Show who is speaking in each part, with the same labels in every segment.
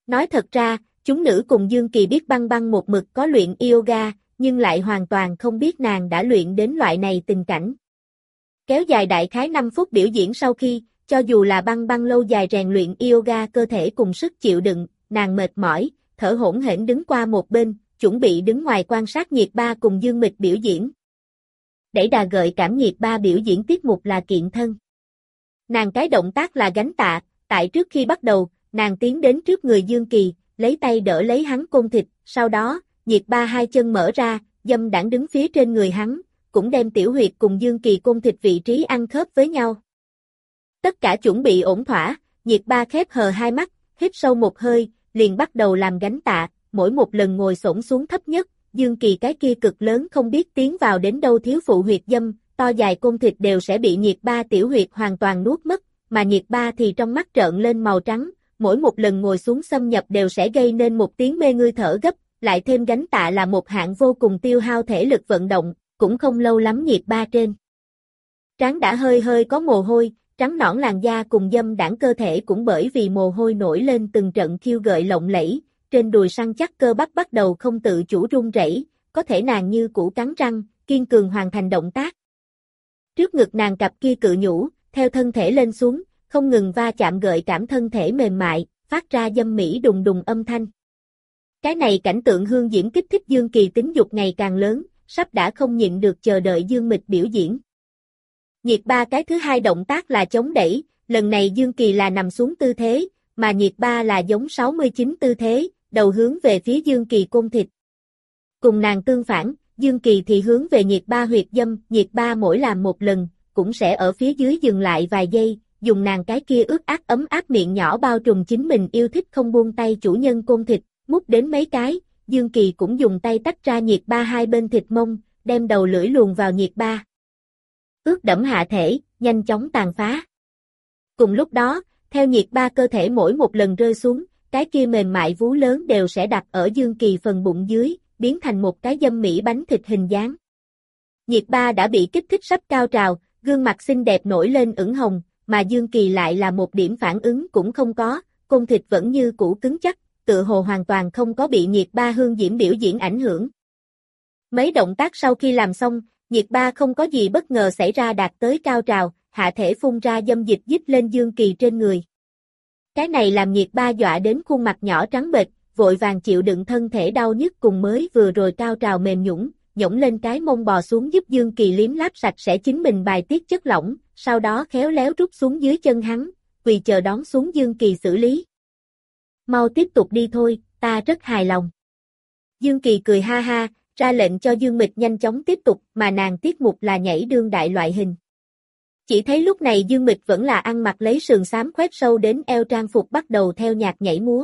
Speaker 1: Nói thật ra, chúng nữ cùng Dương Kỳ biết Băng Băng một mực có luyện yoga, nhưng lại hoàn toàn không biết nàng đã luyện đến loại này tình cảnh. Kéo dài đại khái 5 phút biểu diễn sau khi, cho dù là Băng Băng lâu dài rèn luyện yoga cơ thể cùng sức chịu đựng, nàng mệt mỏi, thở hổn hển đứng qua một bên, chuẩn bị đứng ngoài quan sát Nhiệt Ba cùng Dương Mịch biểu diễn. Đẩy đà gợi cảm Nhiệt Ba biểu diễn tiết mục là kiện thân. Nàng cái động tác là gánh tạ, tại trước khi bắt đầu, nàng tiến đến trước người Dương Kỳ, lấy tay đỡ lấy hắn côn thịt, sau đó, Nhiệt Ba hai chân mở ra, dâm đãng đứng phía trên người hắn, cũng đem tiểu huyệt cùng Dương Kỳ côn thịt vị trí ăn khớp với nhau. Tất cả chuẩn bị ổn thỏa, Nhiệt Ba khép hờ hai mắt, hít sâu một hơi, liền bắt đầu làm gánh tạ, mỗi một lần ngồi xổm xuống thấp nhất, Dương Kỳ cái kia cực lớn không biết tiến vào đến đâu thiếu phụ huyệt dâm, to dài côn thịt đều sẽ bị Nhiệt Ba tiểu huyệt hoàn toàn nuốt mất, mà Nhiệt Ba thì trong mắt trợn lên màu trắng, mỗi một lần ngồi xuống xâm nhập đều sẽ gây nên một tiếng mê ngươi thở gấp, lại thêm gánh tạ là một hạng vô cùng tiêu hao thể lực vận động, cũng không lâu lắm Nhiệt Ba trên trán đã hơi hơi có mồ hôi, trắng nõn làn da cùng dâm đãng cơ thể cũng bởi vì mồ hôi nổi lên từng trận khiêu gợi lộng lẫy, trên đùi săn chắc cơ bắp bắt đầu không tự chủ run rẩy, có thể nàng như củ cắn răng, kiên cường hoàn thành động tác. Trước ngực nàng cặp kia cự nhũ, theo thân thể lên xuống, không ngừng va chạm gợi cảm thân thể mềm mại, phát ra dâm mỹ đùng đùng âm thanh. Cái này cảnh tượng hương diễm kích thích Dương Kỳ tính dục ngày càng lớn, sắp đã không nhịn được chờ đợi Dương Mịch biểu diễn. Nhiệt Ba cái thứ hai động tác là chống đẩy, lần này Dương Kỳ là nằm xuống tư thế, mà Nhiệt Ba là giống 69 tư thế, đầu hướng về phía Dương Kỳ côn thịt. Cùng nàng tương phản, Dương Kỳ thì hướng về Nhiệt Ba huyệt dâm, Nhiệt Ba mỗi làm một lần, cũng sẽ ở phía dưới dừng lại vài giây, dùng nàng cái kia ướt át ấm áp miệng nhỏ bao trùm chính mình yêu thích không buông tay chủ nhân côn thịt, mút đến mấy cái, Dương Kỳ cũng dùng tay tách ra Nhiệt Ba hai bên thịt mông, đem đầu lưỡi luồn vào Nhiệt Ba. Ướt đẫm hạ thể, nhanh chóng tàn phá. Cùng lúc đó, theo Nhiệt Ba cơ thể mỗi một lần rơi xuống, cái kia mềm mại vú lớn đều sẽ đặt ở Dương Kỳ phần bụng dưới, biến thành một cái dâm mỹ bánh thịt hình dáng. Nhiệt Ba đã bị kích thích sắp cao trào, gương mặt xinh đẹp nổi lên ửng hồng, mà Dương Kỳ lại là một điểm phản ứng cũng không có, côn thịt vẫn như cũ cứng chắc, tựa hồ hoàn toàn không có bị Nhiệt Ba hương diễm biểu diễn ảnh hưởng. Mấy động tác sau khi làm xong, Nhiệt Ba không có gì bất ngờ xảy ra đạt tới cao trào, hạ thể phun ra dâm dịch dít lên Dương Kỳ trên người. Cái này làm Nhiệt Ba dọa đến khuôn mặt nhỏ trắng bệch, vội vàng chịu đựng thân thể đau nhức cùng mới vừa rồi cao trào mềm nhũn, nhổng lên cái mông bò xuống giúp Dương Kỳ liếm láp sạch sẽ chính mình bài tiết chất lỏng, sau đó khéo léo rút xuống dưới chân hắn, quỳ chờ đón xuống Dương Kỳ xử lý. Mau tiếp tục đi thôi, ta rất hài lòng. Dương Kỳ cười ha ha, ra lệnh cho Dương Mịch nhanh chóng tiếp tục, mà nàng tiết mục là nhảy đương đại loại hình. Chỉ thấy lúc này Dương Mịch vẫn là ăn mặc lấy sườn xám khoét sâu đến eo trang phục bắt đầu theo nhạc nhảy múa.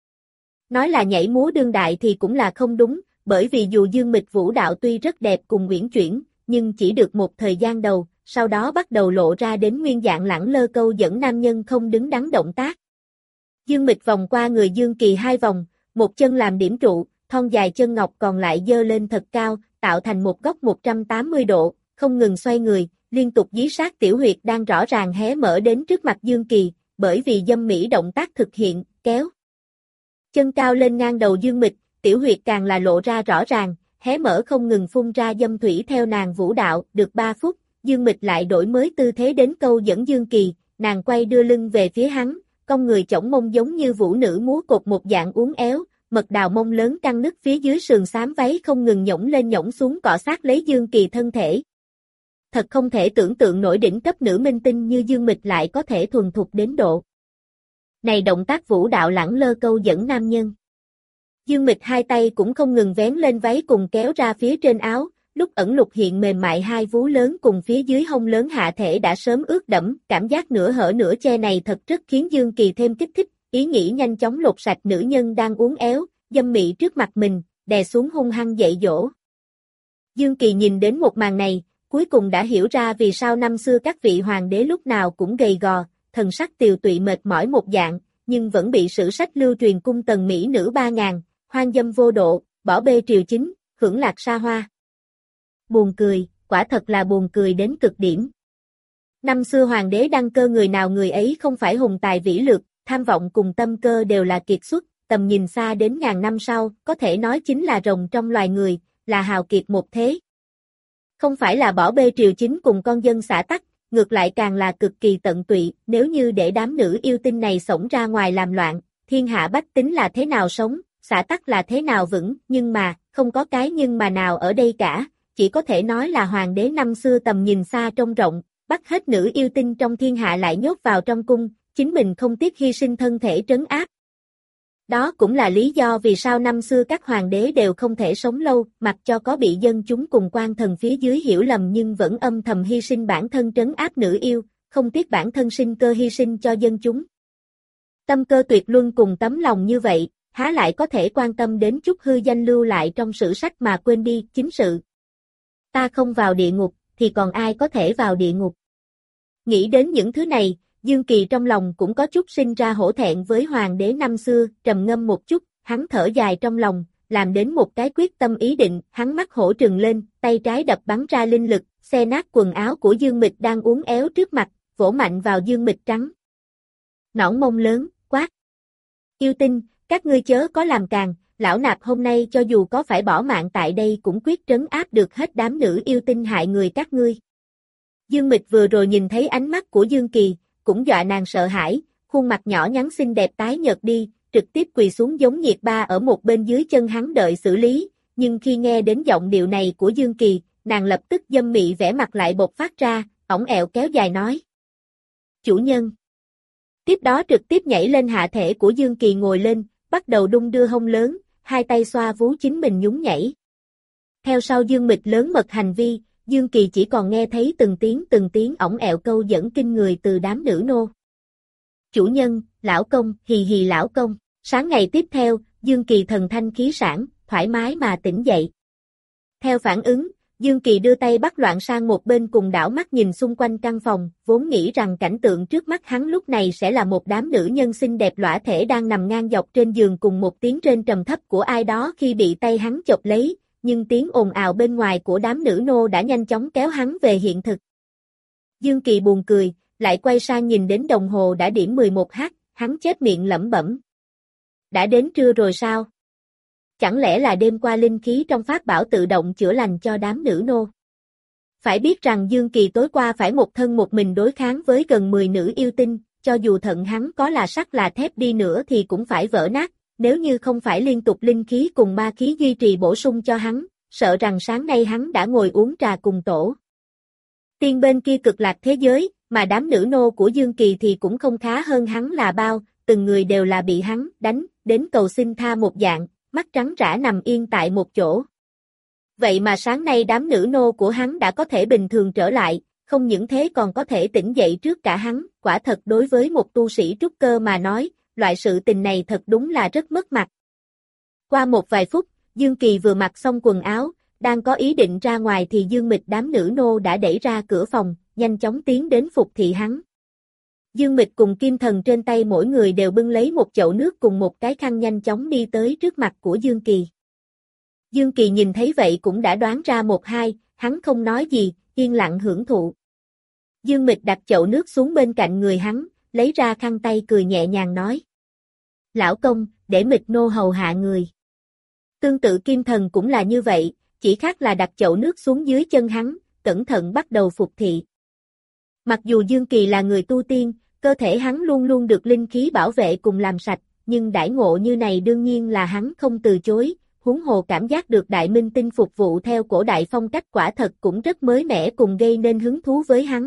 Speaker 1: Nói là nhảy múa đương đại thì cũng là không đúng, bởi vì dù Dương Mịch vũ đạo tuy rất đẹp cùng uyển chuyển, nhưng chỉ được một thời gian đầu, sau đó bắt đầu lộ ra đến nguyên dạng lẳng lơ câu dẫn nam nhân không đứng đắn động tác. Dương Mịch vòng qua người Dương Kỳ hai vòng, một chân làm điểm trụ, thon dài chân ngọc còn lại dơ lên thật cao, tạo thành một góc 180 độ, không ngừng xoay người, liên tục dí sát tiểu huyệt đang rõ ràng hé mở đến trước mặt Dương Kỳ, bởi vì dâm mỹ động tác thực hiện, kéo chân cao lên ngang đầu Dương Mịch, tiểu huyệt càng là lộ ra rõ ràng, hé mở không ngừng phun ra dâm thủy theo nàng vũ đạo, được 3 phút, Dương Mịch lại đổi mới tư thế đến câu dẫn Dương Kỳ, nàng quay đưa lưng về phía hắn, cong người chổng mông giống như vũ nữ múa cột một dạng uốn éo, mật đào mông lớn căng nứt phía dưới sườn xám váy không ngừng nhổng lên nhổng xuống cọ sát lấy Dương Kỳ thân thể. Thật không thể tưởng tượng nổi đỉnh cấp nữ minh tinh như Dương Mịch lại có thể thuần thục đến độ này động tác vũ đạo lẳng lơ câu dẫn nam nhân. Dương Mịch hai tay cũng không ngừng vén lên váy cùng kéo ra phía trên áo, lúc ẩn lục hiện mềm mại hai vú lớn cùng phía dưới hông lớn hạ thể đã sớm ướt đẫm, cảm giác nửa hở nửa che này thật rất khiến Dương Kỳ thêm kích thích, ý nghĩ nhanh chóng lột sạch nữ nhân đang uốn éo, dâm mị trước mặt mình, đè xuống hung hăng dạy dỗ. Dương Kỳ nhìn đến một màn này, cuối cùng đã hiểu ra vì sao năm xưa các vị hoàng đế lúc nào cũng gầy gò, thần sắc tiều tụy mệt mỏi một dạng, nhưng vẫn bị sử sách lưu truyền cung tần mỹ nữ 3000, hoang dâm vô độ, bỏ bê triều chính, hưởng lạc xa hoa. Buồn cười, quả thật là buồn cười đến cực điểm. Năm xưa hoàng đế đăng cơ người nào người ấy không phải hùng tài vĩ lược, tham vọng cùng tâm cơ đều là kiệt xuất, tầm nhìn xa đến ngàn năm sau, có thể nói chính là rồng trong loài người, là hào kiệt một thế. Không phải là bỏ bê triều chính cùng con dân xã tắc, ngược lại càng là cực kỳ tận tụy, nếu như để đám nữ yêu tinh này xổng ra ngoài làm loạn, thiên hạ bách tính là thế nào sống, xã tắc là thế nào vững, nhưng mà, không có cái nhưng mà nào ở đây cả, chỉ có thể nói là hoàng đế năm xưa tầm nhìn xa trông rộng, bắt hết nữ yêu tinh trong thiên hạ lại nhốt vào trong cung, chính mình không tiếc hy sinh thân thể trấn áp. Đó cũng là lý do vì sao năm xưa các hoàng đế đều không thể sống lâu, mặc cho có bị dân chúng cùng quan thần phía dưới hiểu lầm nhưng vẫn âm thầm hy sinh bản thân trấn áp nữ yêu, không tiếc bản thân sinh cơ hy sinh cho dân chúng. Tâm cơ tuyệt luân cùng tấm lòng như vậy, há lại có thể quan tâm đến chút hư danh lưu lại trong sử sách mà quên đi chính sự. Ta không vào địa ngục, thì còn ai có thể vào địa ngục? Nghĩ đến những thứ này, Dương Kỳ trong lòng cũng có chút sinh ra hổ thẹn với hoàng đế năm xưa, trầm ngâm một chút, hắn thở dài trong lòng, làm đến một cái quyết tâm ý định, hắn mắt hổ trừng lên, tay trái đập bắn ra linh lực, xé nát quần áo của Dương Mịch đang uốn éo trước mặt, vỗ mạnh vào Dương Mịch trắng. Nõn mông lớn, quát. Yêu tinh, các ngươi chớ có làm càng, lão nạp hôm nay cho dù có phải bỏ mạng tại đây cũng quyết trấn áp được hết đám nữ yêu tinh hại người các ngươi. Dương Mịch vừa rồi nhìn thấy ánh mắt của Dương Kỳ, cũng dọa nàng sợ hãi, khuôn mặt nhỏ nhắn xinh đẹp tái nhợt đi, trực tiếp quỳ xuống giống nhiệt ba ở một bên dưới chân hắn đợi xử lý, nhưng khi nghe đến giọng điệu này của Dương Kỳ, nàng lập tức dâm mị vẻ mặt lại bộc phát ra, ỏng ẹo kéo dài nói. Chủ nhân. Tiếp đó trực tiếp nhảy lên hạ thể của Dương Kỳ ngồi lên, bắt đầu đung đưa hông lớn, hai tay xoa vú chính mình nhún nhảy. Theo sau Dương Mịch lớn mật hành vi, Dương Kỳ chỉ còn nghe thấy từng tiếng ỏng ẹo câu dẫn kinh người từ đám nữ nô. Chủ nhân, lão công, hì hì lão công. Sáng ngày tiếp theo, Dương Kỳ thần thanh khí sảng, thoải mái mà tỉnh dậy. Theo phản ứng, Dương Kỳ đưa tay bắt loạn sang một bên cùng đảo mắt nhìn xung quanh căn phòng, vốn nghĩ rằng cảnh tượng trước mắt hắn lúc này sẽ là một đám nữ nhân xinh đẹp lõa thể đang nằm ngang dọc trên giường cùng một tiếng trên trầm thấp của ai đó khi bị tay hắn chộp lấy, nhưng tiếng ồn ào bên ngoài của đám nữ nô đã nhanh chóng kéo hắn về hiện thực. Dương Kỳ buồn cười, lại quay sang nhìn đến đồng hồ đã điểm 11h, hắn chép miệng lẩm bẩm. Đã đến trưa rồi sao? Chẳng lẽ là đêm qua linh khí trong pháp bảo tự động chữa lành cho đám nữ nô? Phải biết rằng Dương Kỳ tối qua phải một thân một mình đối kháng với gần 10 nữ yêu tinh, cho dù thận hắn có là sắt là thép đi nữa thì cũng phải vỡ nát, nếu như không phải liên tục linh khí cùng ma khí duy trì bổ sung cho hắn, sợ rằng sáng nay hắn đã ngồi uống trà cùng tổ tiên bên kia cực lạc thế giới, mà đám nữ nô của Dương Kỳ thì cũng không khá hơn hắn là bao, từng người đều là bị hắn đánh, đến cầu xin tha một dạng, mắt trắng rã nằm yên tại một chỗ. Vậy mà sáng nay đám nữ nô của hắn đã có thể bình thường trở lại, không những thế còn có thể tỉnh dậy trước cả hắn, quả thật đối với một tu sĩ trúc cơ mà nói, loại sự tình này thật đúng là rất mất mặt. Qua một vài phút, Dương Kỳ vừa mặc xong quần áo, đang có ý định ra ngoài thì Dương Mịch đám nữ nô đã đẩy ra cửa phòng, nhanh chóng tiến đến phục thị hắn. Dương Mịch cùng Kim Thần trên tay mỗi người đều bưng lấy một chậu nước cùng một cái khăn nhanh chóng đi tới trước mặt của Dương Kỳ. Dương Kỳ nhìn thấy vậy cũng đã đoán ra một hai, hắn không nói gì, yên lặng hưởng thụ. Dương Mịch đặt chậu nước xuống bên cạnh người hắn, lấy ra khăn tay cười nhẹ nhàng nói. Lão công, để Mịch nô hầu hạ người. Tương tự Kim Thần cũng là như vậy, chỉ khác là đặt chậu nước xuống dưới chân hắn, cẩn thận bắt đầu phục thị. Mặc dù Dương Kỳ là người tu tiên, cơ thể hắn luôn luôn được linh khí bảo vệ cùng làm sạch, nhưng đãi ngộ như này đương nhiên là hắn không từ chối, huống hồ cảm giác được đại minh tinh phục vụ theo cổ đại phong cách quả thật cũng rất mới mẻ cùng gây nên hứng thú với hắn.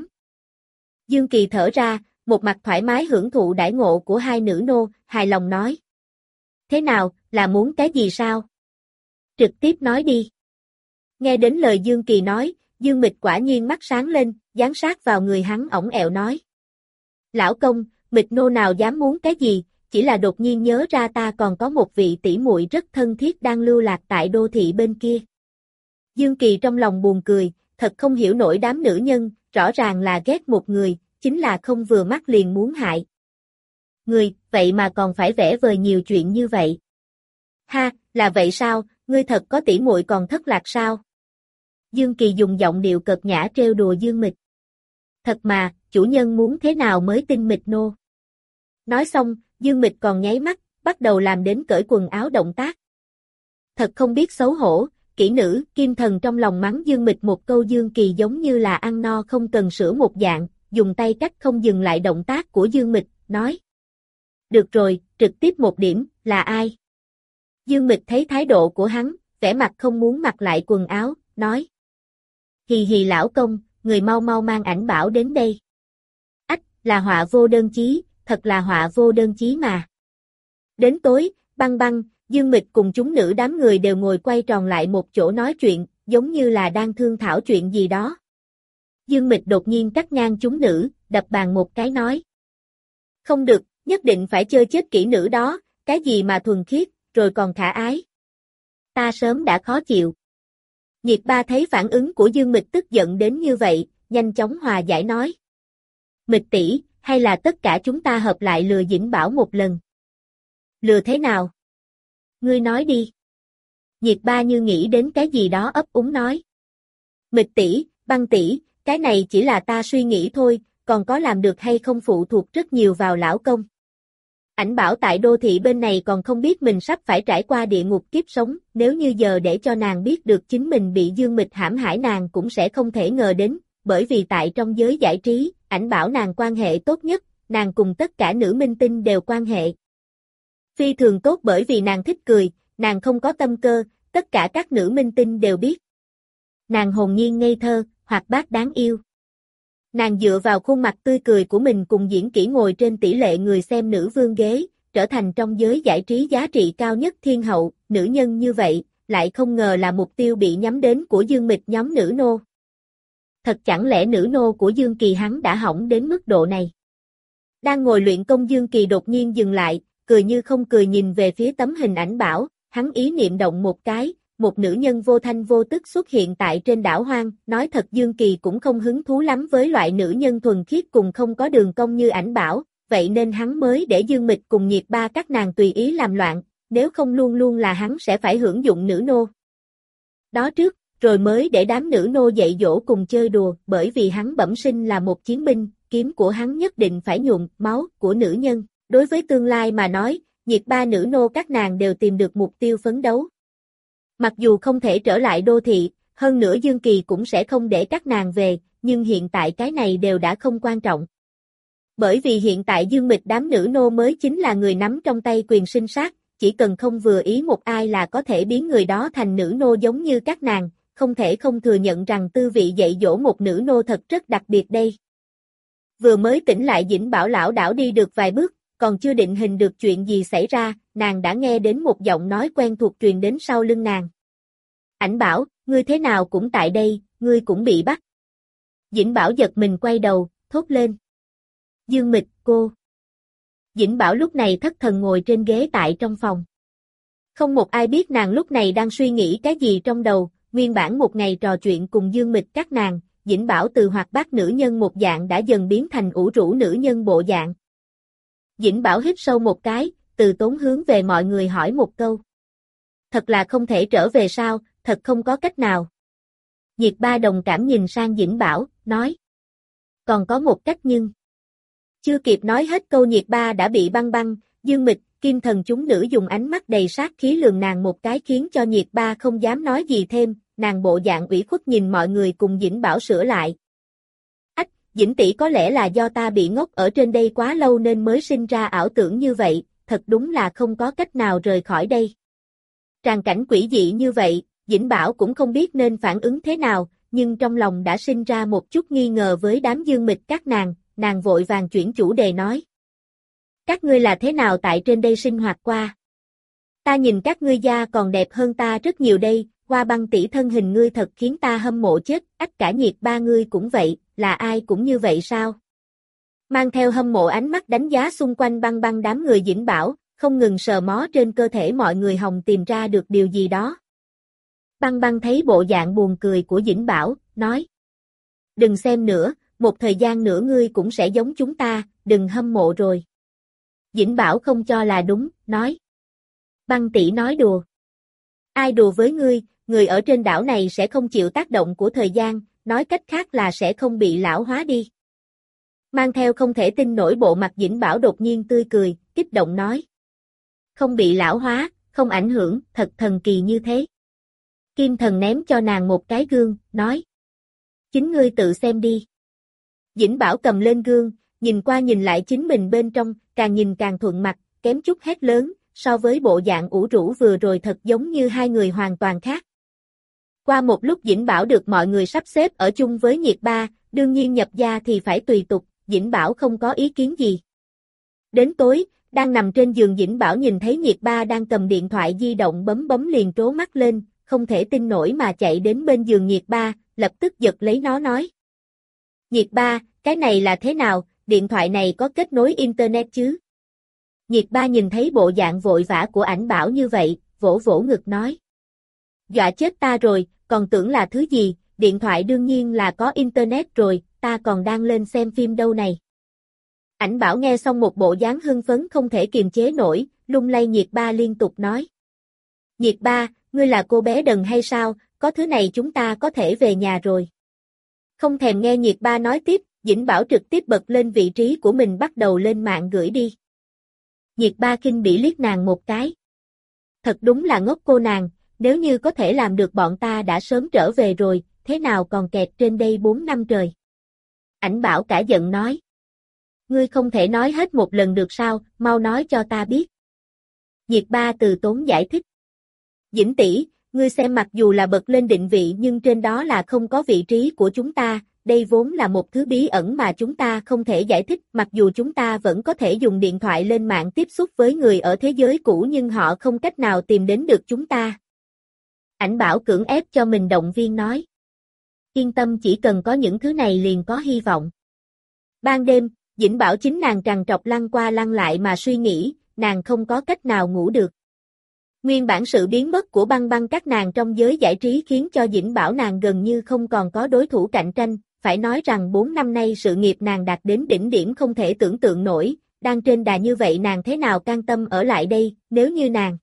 Speaker 1: Dương Kỳ thở ra, một mặt thoải mái hưởng thụ đãi ngộ của hai nữ nô, hài lòng nói. Thế nào, là muốn cái gì sao? Trực tiếp nói đi. Nghe đến lời Dương Kỳ nói, Dương Mịch quả nhiên mắt sáng lên, dán sát vào người hắn ổng ẹo nói. Lão công, Mịch nô nào dám muốn cái gì, chỉ là đột nhiên nhớ ra ta còn có một vị tỷ muội rất thân thiết đang lưu lạc tại đô thị bên kia. Dương Kỳ trong lòng buồn cười, thật không hiểu nổi đám nữ nhân, rõ ràng là ghét một người, chính là không vừa mắt liền muốn hại. Người, vậy mà còn phải vẽ vời nhiều chuyện như vậy. Ha, là vậy sao, ngươi thật có tỷ muội còn thất lạc sao? Dương Kỳ dùng giọng điệu cợt nhã trêu đùa Dương Mịch. Thật mà, chủ nhân muốn thế nào mới tin Mịch nô? Nói xong, Dương Mịch còn nháy mắt, bắt đầu làm đến cởi quần áo động tác. Thật không biết xấu hổ, kỹ nữ, Kim Thần trong lòng mắng Dương Mịch một câu. Dương Kỳ giống như là ăn no không cần sữa một dạng, dùng tay cắt không dừng lại động tác của Dương Mịch, nói. Được rồi, trực tiếp một điểm, là ai? Dương Mịch thấy thái độ của hắn, vẻ mặt không muốn mặc lại quần áo, nói. Hì hì lão công, người mau mau mang ảnh bảo đến đây. Ách, là họa vô đơn chí, thật là họa vô đơn chí mà. Đến tối, Băng Băng, Dương Mịch cùng chúng nữ đám người đều ngồi quay tròn lại một chỗ nói chuyện, giống như là đang thương thảo chuyện gì đó. Dương Mịch đột nhiên cắt ngang chúng nữ, đập bàn một cái nói. Không được, nhất định phải chơi chết kỹ nữ đó, cái gì mà thuần khiết, rồi còn khả ái. Ta sớm đã khó chịu. Nhiệt Ba thấy phản ứng của Dương Mịch tức giận đến như vậy, nhanh chóng hòa giải nói. Mịch tỷ, hay là tất cả chúng ta hợp lại lừa Dĩnh Bảo một lần? Lừa thế nào? Ngươi nói đi. Nhiệt Ba như nghĩ đến cái gì đó ấp úng nói. Mịch tỷ, Băng tỷ, cái này chỉ là ta suy nghĩ thôi, còn có làm được hay không phụ thuộc rất nhiều vào lão công. Ảnh Bảo tại đô thị bên này còn không biết mình sắp phải trải qua địa ngục kiếp sống, nếu như giờ để cho nàng biết được chính mình bị Dương Mịch hãm hại nàng cũng sẽ không thể ngờ đến, bởi vì tại trong giới giải trí, Ảnh Bảo nàng quan hệ tốt nhất, nàng cùng tất cả nữ minh tinh đều quan hệ phi thường tốt, bởi vì nàng thích cười, nàng không có tâm cơ, tất cả các nữ minh tinh đều biết. Nàng hồn nhiên ngây thơ, hoạt bát đáng yêu. Nàng dựa vào khuôn mặt tươi cười của mình cùng diễn kỹ ngồi trên tỷ lệ người xem nữ vương ghế, trở thành trong giới giải trí giá trị cao nhất thiên hậu, nữ nhân như vậy, lại không ngờ là mục tiêu bị nhắm đến của Dương Mịch nhóm nữ nô. Thật chẳng lẽ nữ nô của Dương Kỳ hắn đã hỏng đến mức độ này? Đang ngồi luyện công Dương Kỳ đột nhiên dừng lại, cười như không cười nhìn về phía tấm hình Ảnh Bảo, hắn ý niệm động một cái, một nữ nhân vô thanh vô tức xuất hiện tại trên đảo hoang, nói thật Dương Kỳ cũng không hứng thú lắm với loại nữ nhân thuần khiết cùng không có đường cong như Ảnh Bảo, vậy nên hắn mới để Dương Mịch cùng Nhiệt Ba các nàng tùy ý làm loạn, nếu không luôn luôn là hắn sẽ phải hưởng dụng nữ nô. Đó trước, rồi mới để đám nữ nô dạy dỗ cùng chơi đùa, bởi vì hắn bẩm sinh là một chiến binh, kiếm của hắn nhất định phải nhuộm máu của nữ nhân. Đối với tương lai mà nói, Nhiệt Ba nữ nô các nàng đều tìm được mục tiêu phấn đấu. Mặc dù không thể trở lại đô thị, hơn nữa Dương Kỳ cũng sẽ không để các nàng về, nhưng hiện tại cái này đều đã không quan trọng. Bởi vì hiện tại Dương Mịch đám nữ nô mới chính là người nắm trong tay quyền sinh sát, chỉ cần không vừa ý một ai là có thể biến người đó thành nữ nô giống như các nàng, không thể không thừa nhận rằng tư vị dạy dỗ một nữ nô thật rất đặc biệt đây. Vừa mới tỉnh lại Dĩnh Bảo lảo đảo đi được vài bước, còn chưa định hình được chuyện gì xảy ra, nàng đã nghe đến một giọng nói quen thuộc truyền đến sau lưng nàng. Ảnh Bảo, ngươi thế nào cũng tại đây, ngươi cũng bị bắt. Dĩnh Bảo giật mình quay đầu, thốt lên. Dương Mịch, cô. Dĩnh Bảo lúc này thất thần ngồi trên ghế tại trong phòng. Không một ai biết nàng lúc này đang suy nghĩ cái gì trong đầu, nguyên bản một ngày trò chuyện cùng Dương Mịch các nàng, Dĩnh Bảo từ hoạt bát nữ nhân một dạng đã dần biến thành ủ rũ nữ nhân bộ dạng. Dĩnh Bảo hít sâu một cái, từ tốn hướng về mọi người hỏi một câu. Thật là không thể trở về sao, thật không có cách nào. Nhiệt Ba đồng cảm nhìn sang Dĩnh Bảo, nói. Còn có một cách nhưng. Chưa kịp nói hết câu Nhiệt Ba đã bị Băng Băng, Dương Mịch, Kim Thần chúng nữ dùng ánh mắt đầy sát khí lườm nàng một cái khiến cho Nhiệt Ba không dám nói gì thêm, nàng bộ dạng ủy khuất nhìn mọi người cùng Dĩnh Bảo sửa lại. Ách, Dĩnh tỷ có lẽ là do ta bị ngốc ở trên đây quá lâu nên mới sinh ra ảo tưởng như vậy, thật đúng là không có cách nào rời khỏi đây. Tràng cảnh quỷ dị như vậy, Dĩnh Bảo cũng không biết nên phản ứng thế nào, nhưng trong lòng đã sinh ra một chút nghi ngờ với đám Dương Mịch các nàng vội vàng chuyển chủ đề nói. Các ngươi là thế nào tại trên đây sinh hoạt qua? Ta nhìn các ngươi da còn đẹp hơn ta rất nhiều đây, Hoa Băng tỷ thân hình ngươi thật khiến ta hâm mộ chết, ách cả Nhiệt Ba ngươi cũng vậy, là ai cũng như vậy sao? Mang theo hâm mộ ánh mắt đánh giá xung quanh Băng Băng đám người Dĩnh Bảo, không ngừng sờ mó trên cơ thể mọi người hòng tìm ra được điều gì đó. Băng Băng thấy bộ dạng buồn cười của Dĩnh Bảo, nói. Đừng xem nữa, một thời gian nữa ngươi cũng sẽ giống chúng ta, đừng hâm mộ rồi. Dĩnh Bảo không cho là đúng, nói. Băng tỷ nói đùa. Ai đùa với ngươi, người ở trên đảo này sẽ không chịu tác động của thời gian, nói cách khác là sẽ không bị lão hóa đi. Mang theo không thể tin nổi bộ mặt Dĩnh Bảo đột nhiên tươi cười, kích động nói. không bị lão hóa, không ảnh hưởng, thật thần kỳ như thế. Kim Thần ném cho nàng một cái gương, nói. Chính ngươi tự xem đi. Dĩnh Bảo cầm lên gương, nhìn qua nhìn lại chính mình bên trong, càng nhìn càng thuận mặt, kém chút hét lớn, so với bộ dạng ủ rũ vừa rồi thật giống như hai người hoàn toàn khác. Qua một lúc Dĩnh Bảo được mọi người sắp xếp ở chung với Nhiệt Ba, đương nhiên nhập gia thì phải tùy tục, Dĩnh Bảo không có ý kiến gì. Đến tối, đang nằm trên giường Dĩnh Bảo nhìn thấy Nhiệt Ba đang cầm điện thoại di động bấm bấm liền trố mắt lên, không thể tin nổi mà chạy đến bên giường Nhiệt Ba, lập tức giật lấy nó nói. Nhiệt Ba, cái này là thế nào, điện thoại này có kết nối internet chứ? Nhiệt Ba nhìn thấy bộ dạng vội vã của Ảnh Bảo như vậy, vỗ vỗ ngực nói. Dọa chết ta rồi, còn tưởng là thứ gì, điện thoại đương nhiên là có internet rồi, ta còn đang lên xem phim đâu này. Ảnh Bảo nghe xong một bộ dáng hưng phấn không thể kiềm chế nổi, lung lay Nhiệt Ba liên tục nói. Nhiệt Ba, ngươi là cô bé đần hay sao, có thứ này chúng ta có thể về nhà rồi. Không thèm nghe Nhiệt Ba nói tiếp, Dĩnh Bảo trực tiếp bật lên vị trí của mình bắt đầu lên mạng gửi đi. Nhiệt Ba khinh bỉ liếc nàng một cái. Thật đúng là ngốc cô nàng, nếu như có thể làm được bọn ta đã sớm trở về rồi, thế nào còn kẹt trên đây 4 năm trời. Ảnh Bảo cả giận nói. Ngươi không thể nói hết một lần được sao, mau nói cho ta biết. Nhiệt Ba từ tốn giải thích. Dĩnh tỷ, ngươi xem mặc dù là bật lên định vị nhưng trên đó là không có vị trí của chúng ta, đây vốn là một thứ bí ẩn mà chúng ta không thể giải thích, mặc dù chúng ta vẫn có thể dùng điện thoại lên mạng tiếp xúc với người ở thế giới cũ nhưng họ không cách nào tìm đến được chúng ta. Ảnh Bảo cưỡng ép cho mình động viên nói. Yên tâm, chỉ cần có những thứ này liền có hy vọng. Ban đêm, Dĩnh Bảo chính nàng trằn trọc lăn qua lăn lại mà suy nghĩ, nàng không có cách nào ngủ được. Nguyên bản sự biến mất của băng băng các nàng trong giới giải trí khiến cho Dĩnh Bảo nàng gần như không còn có đối thủ cạnh tranh, phải nói rằng 4 năm nay sự nghiệp nàng đạt đến đỉnh điểm không thể tưởng tượng nổi, đang trên đà như vậy nàng thế nào can tâm ở lại đây, nếu như nàng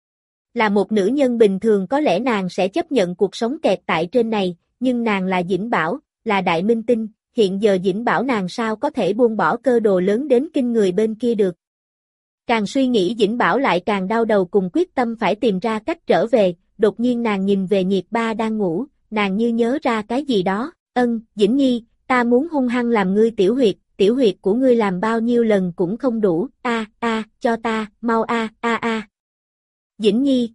Speaker 1: là một nữ nhân bình thường có lẽ nàng sẽ chấp nhận cuộc sống kẹt tại trên này, nhưng nàng là Dĩnh Bảo, là đại minh tinh, hiện giờ Dĩnh Bảo nàng sao có thể buông bỏ cơ đồ lớn đến kinh người bên kia được. Càng suy nghĩ Dĩnh Bảo lại càng đau đầu cùng quyết tâm phải tìm ra cách trở về, đột nhiên nàng nhìn về Nhiệt Ba đang ngủ, nàng như nhớ ra cái gì đó, Dĩnh Nhi, ta muốn hung hăng làm ngươi tiểu huyệt của ngươi làm bao nhiêu lần cũng không đủ, cho ta, mau Dĩnh Nhi,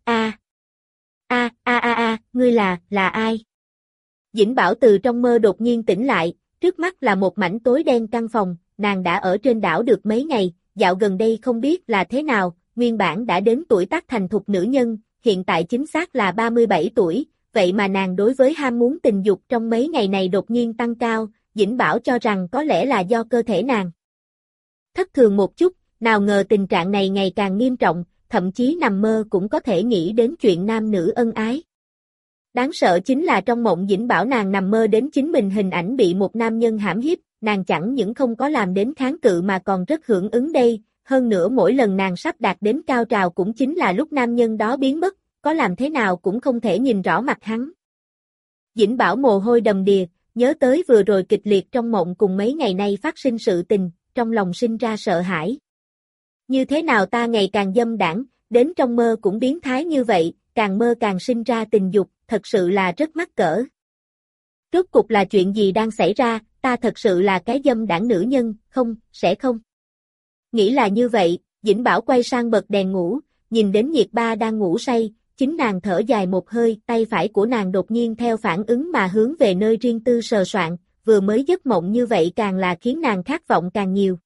Speaker 1: ngươi là ai? Dĩnh Bảo từ trong mơ đột nhiên tỉnh lại, trước mắt là một mảnh tối đen căn phòng, nàng đã ở trên đảo được mấy ngày, dạo gần đây không biết là thế nào, nguyên bản đã đến tuổi tác thành thục nữ nhân, hiện tại chính xác là 37 tuổi, vậy mà nàng đối với ham muốn tình dục trong mấy ngày này đột nhiên tăng cao, Dĩnh Bảo cho rằng có lẽ là do cơ thể nàng thất thường một chút, nào ngờ tình trạng này ngày càng nghiêm trọng, thậm chí nằm mơ cũng có thể nghĩ đến chuyện nam nữ ân ái. Đáng sợ chính là trong mộng Dĩnh Bảo nàng nằm mơ đến chính mình hình ảnh bị một nam nhân hãm hiếp, nàng chẳng những không có làm đến kháng cự mà còn rất hưởng ứng đây, hơn nữa mỗi lần nàng sắp đạt đến cao trào cũng chính là lúc nam nhân đó biến mất, có làm thế nào cũng không thể nhìn rõ mặt hắn. Dĩnh Bảo mồ hôi đầm đìa, nhớ tới vừa rồi kịch liệt trong mộng cùng mấy ngày nay phát sinh sự tình, trong lòng sinh ra sợ hãi. Như thế nào ta ngày càng dâm đãng, đến trong mơ cũng biến thái như vậy, càng mơ càng sinh ra tình dục, thật sự là rất mắc cỡ. Rốt cục là chuyện gì đang xảy ra, ta thật sự là cái dâm đãng nữ nhân, sẽ không. Nghĩ là như vậy, Dĩnh Bảo quay sang bật đèn ngủ, nhìn đến Nhiệt Ba đang ngủ say, chính nàng thở dài một hơi, tay phải của nàng đột nhiên theo phản ứng mà hướng về nơi riêng tư sờ soạn, vừa mới giấc mộng như vậy càng là khiến nàng khát vọng càng nhiều.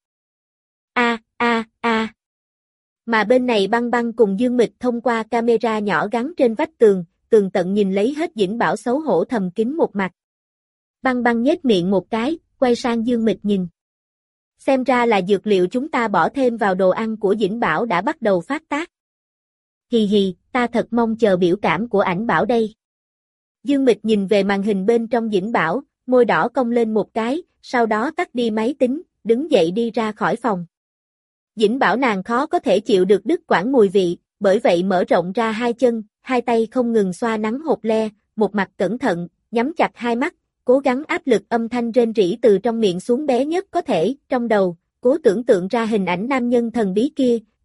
Speaker 1: Mà bên này băng băng cùng Dương Mịch thông qua camera nhỏ gắn trên vách tường, tường tận nhìn lấy hết Dĩnh Bảo xấu hổ thầm kín một mặt. Băng băng nhếch miệng một cái, quay sang Dương Mịch nhìn. Xem ra là dược liệu chúng ta bỏ thêm vào đồ ăn của Dĩnh Bảo đã bắt đầu phát tác. Hì hì, ta thật mong chờ biểu cảm của Ảnh Bảo đây. Dương Mịch nhìn về màn hình bên trong Dĩnh Bảo, môi đỏ cong lên một cái, sau đó tắt đi máy tính, đứng dậy đi ra khỏi phòng. Dĩnh Bảo nàng khó có thể chịu được đứt quãng mùi vị, bởi vậy mở rộng ra hai chân, hai tay không ngừng xoa nắng hột le, một mặt cẩn thận, nhắm chặt hai mắt, cố gắng áp lực âm thanh rên rỉ từ trong miệng xuống bé nhất có thể, trong đầu, cố tưởng tượng ra hình ảnh nam nhân thần bí kia,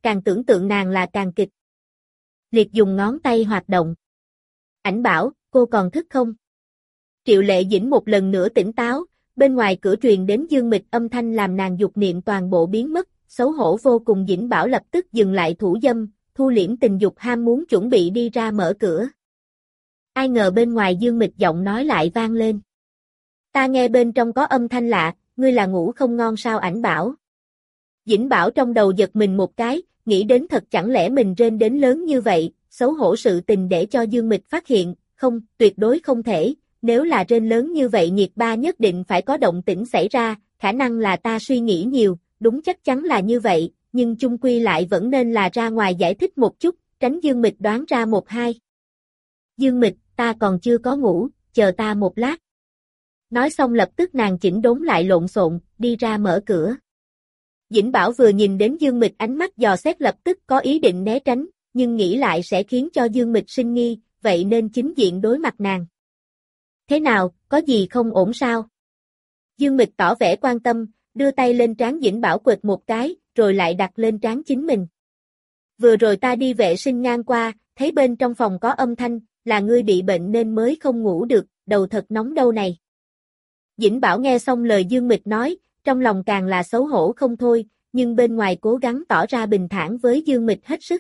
Speaker 1: càng tưởng tượng nàng là càng kịch liệt dùng ngón tay hoạt động. Ảnh Bảo, cô còn thức không? Triệu Lệ Dĩnh một lần nữa tỉnh táo, bên ngoài cửa truyền đến Dương Mịch âm thanh làm nàng dục niệm toàn bộ biến mất, xấu hổ vô cùng. Dĩnh Bảo lập tức dừng lại thủ dâm, thu liễm tình dục ham muốn chuẩn bị đi ra mở cửa. Ai ngờ bên ngoài Dương Mịch giọng nói lại vang lên. Ta nghe bên trong có âm thanh lạ, ngươi là ngủ không ngon sao Ảnh Bảo? Dĩnh Bảo trong đầu giật mình một cái, nghĩ đến thật chẳng lẽ mình rên đến lớn như vậy, xấu hổ sự tình để cho Dương Mịch phát hiện, không, tuyệt đối không thể, nếu là rên lớn như vậy nhiệt ba nhất định phải có động tĩnh xảy ra, khả năng là ta suy nghĩ nhiều, đúng chắc chắn là như vậy, nhưng chung quy lại vẫn nên là ra ngoài giải thích một chút, tránh Dương Mịch đoán ra một hai. Dương Mịch, ta còn chưa có ngủ, chờ ta một lát. Nói xong lập tức nàng chỉnh đốn lại lộn xộn, đi ra mở cửa. Dĩnh Bảo vừa nhìn đến Dương Mịch ánh mắt dò xét lập tức có ý định né tránh, nhưng nghĩ lại sẽ khiến cho Dương Mịch sinh nghi, vậy nên chính diện đối mặt nàng. Thế nào, có gì không ổn sao? Dương Mịch tỏ vẻ quan tâm, đưa tay lên trán Dĩnh Bảo quệt một cái, rồi lại đặt lên trán chính mình. Vừa rồi ta đi vệ sinh ngang qua, thấy bên trong phòng có âm thanh, là ngươi bị bệnh nên mới không ngủ được, đầu thật nóng đâu này. Dĩnh Bảo nghe xong lời Dương Mịch nói, trong lòng càng là xấu hổ không thôi, nhưng bên ngoài cố gắng tỏ ra bình thản với Dương Mịch hết sức.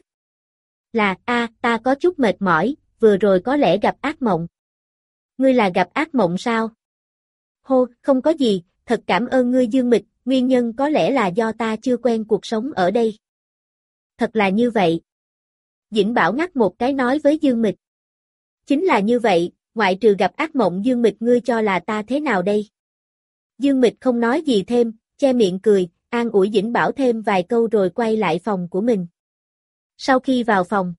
Speaker 1: Ta có chút mệt mỏi, vừa rồi có lẽ gặp ác mộng. Ngươi là gặp ác mộng sao? Hô, không có gì, thật cảm ơn ngươi Dương Mịch, nguyên nhân có lẽ là do ta chưa quen cuộc sống ở đây. Thật là như vậy. Dĩnh Bảo ngắt một cái nói với Dương Mịch. Chính là như vậy, ngoại trừ gặp ác mộng Dương Mịch ngươi cho là ta thế nào đây? Dương Mịch không nói gì thêm, che miệng cười, an ủi Dĩnh Bảo thêm vài câu rồi quay lại phòng của mình. Sau khi vào phòng,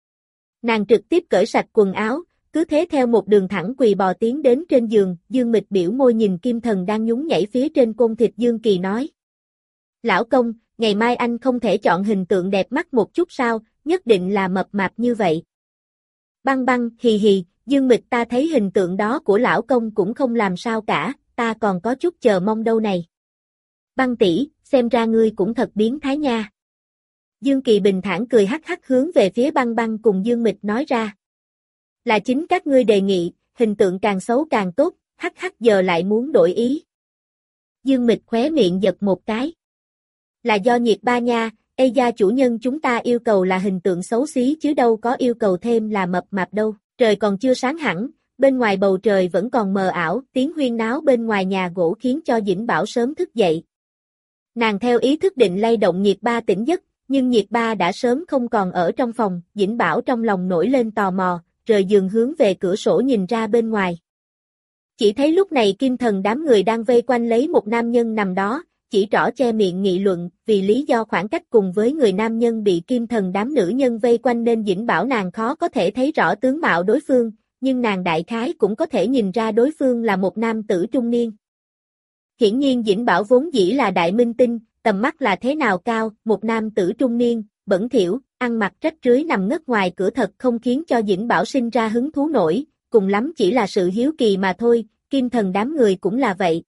Speaker 1: nàng trực tiếp cởi sạch quần áo, cứ thế theo một đường thẳng quỳ bò tiến đến trên giường, Dương Mịch biểu môi nhìn Kim Thần đang nhún nhảy phía trên côn thịt Dương Kỳ nói. Lão công, ngày mai anh không thể chọn hình tượng đẹp mắt một chút sao, nhất định là mập mạp như vậy. Băng băng, hì hì, Dương Mịch ta thấy hình tượng đó của lão công cũng không làm sao cả, ta còn có chút chờ mong đâu này. Băng tỷ, xem ra ngươi cũng thật biến thái nha. Dương Kỳ bình thản cười hắc hắc hướng về phía băng băng cùng Dương Mịch nói ra. Là chính các ngươi đề nghị, hình tượng càng xấu càng tốt, hắc hắc giờ lại muốn đổi ý. Dương Mịch khóe miệng giật một cái. Là do nhiệt ba nha, gia chủ nhân chúng ta yêu cầu là hình tượng xấu xí chứ đâu có yêu cầu thêm là mập mạp đâu. Trời còn chưa sáng hẳn, bên ngoài bầu trời vẫn còn mờ ảo, tiếng huyên náo bên ngoài nhà gỗ khiến cho Dĩnh Bảo sớm thức dậy. Nàng theo ý thức định lay động nhiệt ba tỉnh giấc, nhưng nhiệt ba đã sớm không còn ở trong phòng, Dĩnh Bảo trong lòng nổi lên tò mò, rời giường hướng về cửa sổ nhìn ra bên ngoài. Chỉ thấy lúc này Kim Thần đám người đang vây quanh lấy một nam nhân nằm đó, chỉ trỏ che miệng nghị luận, vì lý do khoảng cách cùng với người nam nhân bị Kim Thần đám nữ nhân vây quanh nên Dĩnh Bảo nàng khó có thể thấy rõ tướng mạo đối phương, nhưng nàng đại khái cũng có thể nhìn ra đối phương là một nam tử trung niên. Hiển nhiên Dĩnh Bảo vốn dĩ là đại minh tinh, tầm mắt là thế nào cao, một nam tử trung niên, bẩn thỉu, ăn mặc rách rưới nằm ngất ngoài cửa thật không khiến cho Dĩnh Bảo sinh ra hứng thú nổi, cùng lắm chỉ là sự hiếu kỳ mà thôi, Kim Thần đám người cũng là vậy.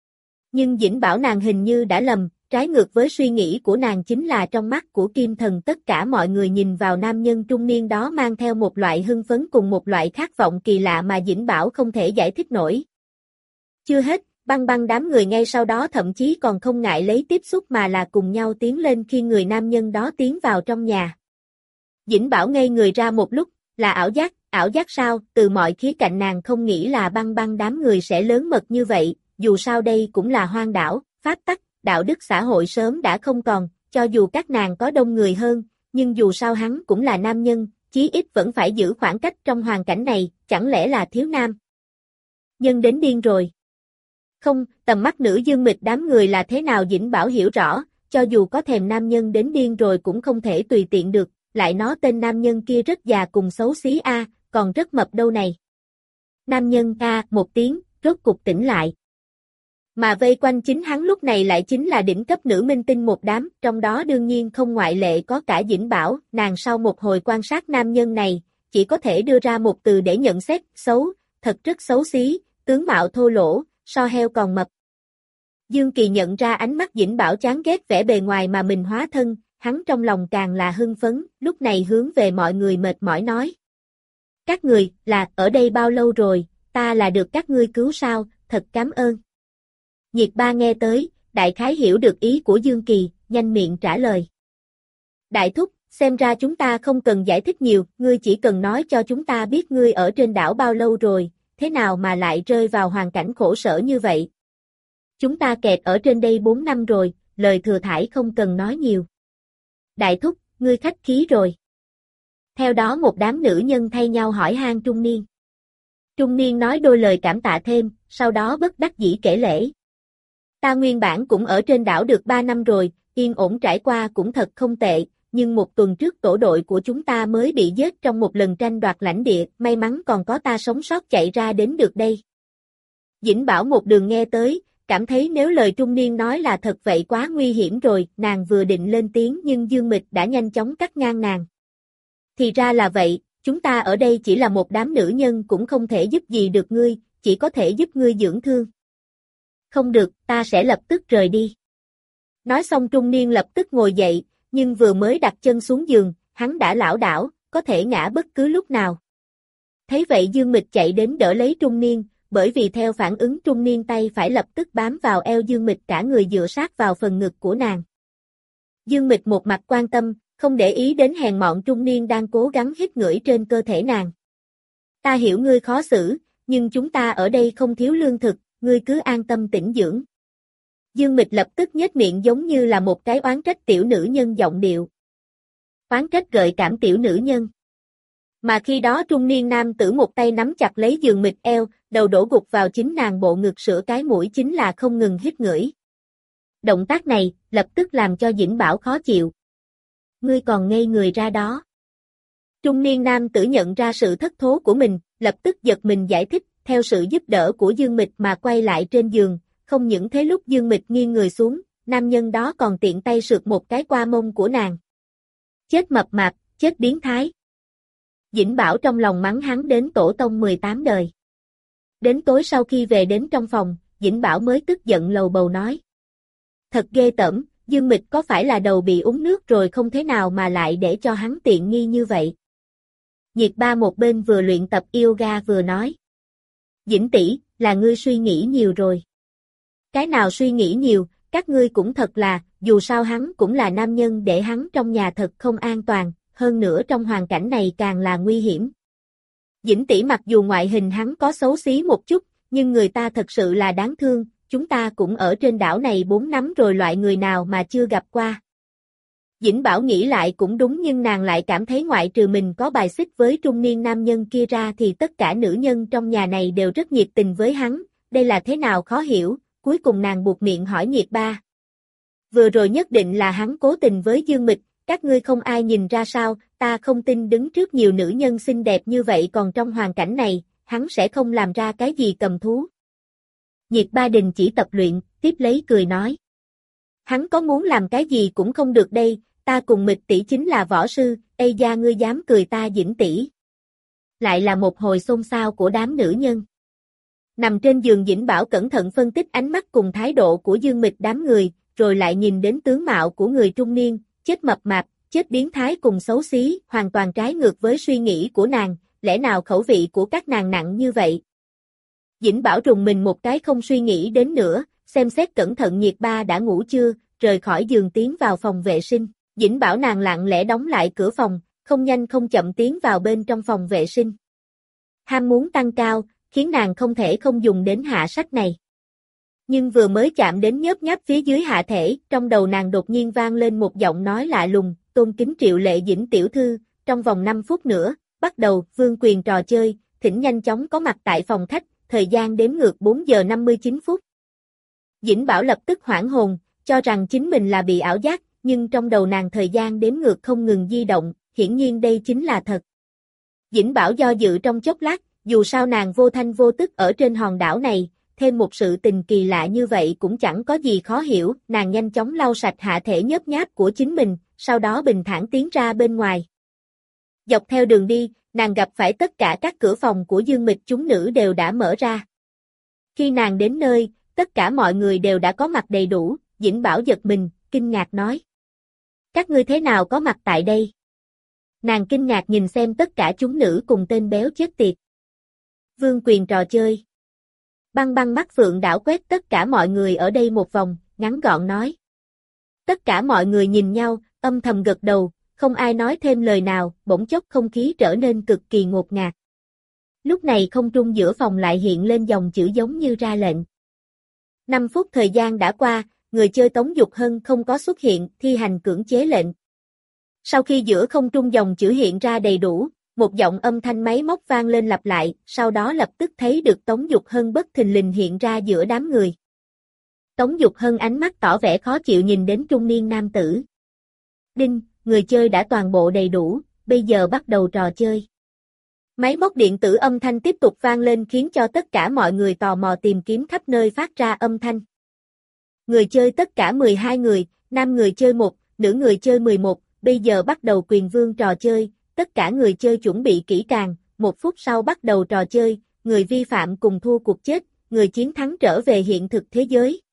Speaker 1: Nhưng Dĩnh Bảo nàng hình như đã lầm, trái ngược với suy nghĩ của nàng chính là trong mắt của Kim Thần tất cả mọi người nhìn vào nam nhân trung niên đó mang theo một loại hưng phấn cùng một loại khát vọng kỳ lạ mà Dĩnh Bảo không thể giải thích nổi. Chưa hết, băng băng đám người ngay sau đó thậm chí còn không ngại lấy tiếp xúc mà là cùng nhau tiến lên khi người nam nhân đó tiến vào trong nhà. Dĩnh Bảo ngây người ra một lúc, là ảo giác sao, từ mọi khía cạnh nàng không nghĩ là băng băng đám người sẽ lớn mật như vậy, dù sao đây cũng là hoang đảo, pháp tắc, đạo đức xã hội sớm đã không còn, cho dù các nàng có đông người hơn, nhưng dù sao hắn cũng là nam nhân, chí ít vẫn phải giữ khoảng cách trong hoàn cảnh này, chẳng lẽ là thiếu nam nhân đến điên rồi. Không, tầm mắt nữ Dương Mịch đám người là thế nào Dĩnh Bảo hiểu rõ, cho dù có thèm nam nhân đến điên rồi cũng không thể tùy tiện được, lại nó tên nam nhân kia rất già cùng xấu xí còn rất mập đâu này. Nam nhân một tiếng, rốt cục tỉnh lại. Mà vây quanh chính hắn lúc này lại chính là đỉnh cấp nữ minh tinh một đám, trong đó đương nhiên không ngoại lệ có cả Dĩnh Bảo, nàng sau một hồi quan sát nam nhân này, chỉ có thể đưa ra một từ để nhận xét, xấu, thật rất xấu xí, tướng mạo thô lỗ, so heo còn mập. Dương Kỳ nhận ra ánh mắt Dĩnh Bảo chán ghét vẻ bề ngoài mà mình hóa thân, hắn trong lòng càng là hưng phấn, lúc này hướng về mọi người mệt mỏi nói. Các người, là, ở đây bao lâu rồi, ta là được các ngươi cứu sao, thật cảm ơn. Nhiệt Ba nghe tới, đại khái hiểu được ý của Dương Kỳ, nhanh miệng trả lời. Đại thúc, xem ra chúng ta không cần giải thích nhiều, ngươi chỉ cần nói cho chúng ta biết ngươi ở trên đảo bao lâu rồi, thế nào mà lại rơi vào hoàn cảnh khổ sở như vậy. Chúng ta kẹt ở trên đây 4 năm rồi, lời thừa thãi không cần nói nhiều. Đại thúc, ngươi khách khí rồi. Theo đó một đám nữ nhân thay nhau hỏi han trung niên. Trung niên nói đôi lời cảm tạ thêm, sau đó bất đắc dĩ kể lể. Ta nguyên bản cũng ở trên đảo được 3 năm rồi, yên ổn trải qua cũng thật không tệ, nhưng một tuần trước tổ đội của chúng ta mới bị giết trong một lần tranh đoạt lãnh địa, may mắn còn có ta sống sót chạy ra đến được đây. Dĩnh Bảo một đường nghe tới, cảm thấy nếu lời trung niên nói là thật vậy quá nguy hiểm rồi, nàng vừa định lên tiếng nhưng Dương Mịch đã nhanh chóng cắt ngang nàng. Thì ra là vậy, chúng ta ở đây chỉ là một đám nữ nhân cũng không thể giúp gì được ngươi, chỉ có thể giúp ngươi dưỡng thương. Không được, ta sẽ lập tức rời đi. Nói xong trung niên lập tức ngồi dậy, nhưng vừa mới đặt chân xuống giường, hắn đã lảo đảo, có thể ngã bất cứ lúc nào. Thấy vậy Dương Mịch chạy đến đỡ lấy trung niên, bởi vì theo phản ứng trung niên tay phải lập tức bám vào eo Dương Mịch cả người dựa sát vào phần ngực của nàng. Dương Mịch một mặt quan tâm, không để ý đến hèn mọn trung niên đang cố gắng hít ngửi trên cơ thể nàng. Ta hiểu ngươi khó xử, nhưng chúng ta ở đây không thiếu lương thực, ngươi cứ an tâm tĩnh dưỡng. Dương Mịch lập tức nhếch miệng giống như là một cái oán trách tiểu nữ nhân giọng điệu. Oán trách gợi cảm tiểu nữ nhân. Mà khi đó trung niên nam tử một tay nắm chặt lấy Dương Mịch eo, đầu đổ gục vào chính nàng bộ ngực sữa cái mũi chính là không ngừng hít ngửi. Động tác này, lập tức làm cho Dĩnh Bảo khó chịu. Ngươi còn ngây người ra đó. Trung niên nam tử nhận ra sự thất thố của mình, lập tức giật mình giải thích, theo sự giúp đỡ của Dương Mịch mà quay lại trên giường, không những thế lúc Dương Mịch nghiêng người xuống, nam nhân đó còn tiện tay sượt một cái qua mông của nàng. Chết mập mạp, chết biến thái. Dĩnh Bảo trong lòng mắng hắn đến tổ tông 18 đời. Đến tối sau khi về đến trong phòng, Dĩnh Bảo mới tức giận lầu bầu nói. Thật ghê tởm, Dương Mịch có phải là đầu bị uống nước rồi không thế nào mà lại để cho hắn tiện nghi như vậy. Nhiệt Ba một bên vừa luyện tập yoga vừa nói. Dĩnh tỷ, là ngươi suy nghĩ nhiều rồi. Cái nào suy nghĩ nhiều, các ngươi cũng thật là, dù sao hắn cũng là nam nhân để hắn trong nhà thật không an toàn, hơn nữa trong hoàn cảnh này càng là nguy hiểm. Dĩnh tỷ mặc dù ngoại hình hắn có xấu xí một chút, nhưng người ta thật sự là đáng thương, chúng ta cũng ở trên đảo này 4 năm rồi loại người nào mà chưa gặp qua. Dĩnh Bảo nghĩ lại cũng đúng nhưng nàng lại cảm thấy ngoại trừ mình có bài xích với trung niên nam nhân kia ra thì tất cả nữ nhân trong nhà này đều rất nhiệt tình với hắn, đây là thế nào khó hiểu, cuối cùng nàng buộc miệng hỏi Nhiệt Ba. Vừa rồi nhất định là hắn cố tình với Dương Mịch, các ngươi không ai nhìn ra sao, ta không tin đứng trước nhiều nữ nhân xinh đẹp như vậy còn trong hoàn cảnh này, hắn sẽ không làm ra cái gì cầm thú. Nhiệt Ba đình chỉ tập luyện, tiếp lấy cười nói. Hắn có muốn làm cái gì cũng không được đây, ta cùng Mịch tỷ chính là võ sư, ây da ngươi dám cười ta Dĩnh tỷ. Lại là một hồi xôn xao của đám nữ nhân. Nằm trên giường Dĩnh Bảo cẩn thận phân tích ánh mắt cùng thái độ của Dương Mịch đám người, rồi lại nhìn đến tướng mạo của người trung niên, chết mập mạp, chết biến thái cùng xấu xí, hoàn toàn trái ngược với suy nghĩ của nàng, lẽ nào khẩu vị của các nàng nặng như vậy? Dĩnh Bảo rùng mình một cái không suy nghĩ đến nữa, xem xét cẩn thận Nhiệt Ba đã ngủ chưa, rời khỏi giường tiến vào phòng vệ sinh. Dĩnh Bảo nàng lặng lẽ đóng lại cửa phòng, không nhanh không chậm tiến vào bên trong phòng vệ sinh. Ham muốn tăng cao, khiến nàng không thể không dùng đến hạ sách này. Nhưng vừa mới chạm đến nhớp nháp phía dưới hạ thể, trong đầu nàng đột nhiên vang lên một giọng nói lạ lùng, tôn kính Triệu Lệ Dĩnh tiểu thư, trong vòng 5 phút nữa, bắt đầu vương quyền trò chơi, thỉnh nhanh chóng có mặt tại phòng khách, thời gian đếm ngược 4 giờ 59 phút. Dĩnh Bảo lập tức hoảng hồn, cho rằng chính mình là bị ảo giác, nhưng trong đầu nàng thời gian đếm ngược không ngừng di động, hiển nhiên đây chính là thật. Dĩnh Bảo do dự trong chốc lát, dù sao nàng vô thanh vô tức ở trên hòn đảo này, thêm một sự tình kỳ lạ như vậy cũng chẳng có gì khó hiểu, nàng nhanh chóng lau sạch hạ thể nhớp nháp của chính mình, sau đó bình thản tiến ra bên ngoài. Dọc theo đường đi, nàng gặp phải tất cả các cửa phòng của Dương Mịch chúng nữ đều đã mở ra. Khi nàng đến nơi, tất cả mọi người đều đã có mặt đầy đủ, Dĩnh Bảo giật mình, kinh ngạc nói. Các ngươi thế nào có mặt tại đây? Nàng kinh ngạc nhìn xem tất cả chúng nữ cùng tên béo chết tiệt. Vương quyền trò chơi. Băng băng mắt phượng đảo quét tất cả mọi người ở đây một vòng, ngắn gọn nói. Tất cả mọi người nhìn nhau, âm thầm gật đầu, không ai nói thêm lời nào, bỗng chốc không khí trở nên cực kỳ ngột ngạt. Lúc này không trung giữa phòng lại hiện lên dòng chữ giống như ra lệnh. 5 phút thời gian đã qua, người chơi Tống Dục Hân không có xuất hiện, thi hành cưỡng chế lệnh. Sau khi giữa không trung dòng chữ hiện ra đầy đủ, một giọng âm thanh máy móc vang lên lặp lại, sau đó lập tức thấy được Tống Dục Hân bất thình lình hiện ra giữa đám người. Tống Dục Hân ánh mắt tỏ vẻ khó chịu nhìn đến trung niên nam tử. Đinh, người chơi đã toàn bộ đầy đủ, bây giờ bắt đầu trò chơi. Máy móc điện tử âm thanh tiếp tục vang lên khiến cho tất cả mọi người tò mò tìm kiếm khắp nơi phát ra âm thanh. Người chơi tất cả 12 người, nam người chơi 1, nữ người chơi 11, bây giờ bắt đầu quyền vương trò chơi, tất cả người chơi chuẩn bị kỹ càng, 1 phút sau bắt đầu trò chơi, người vi phạm cùng thua cuộc chết, người chiến thắng trở về hiện thực thế giới.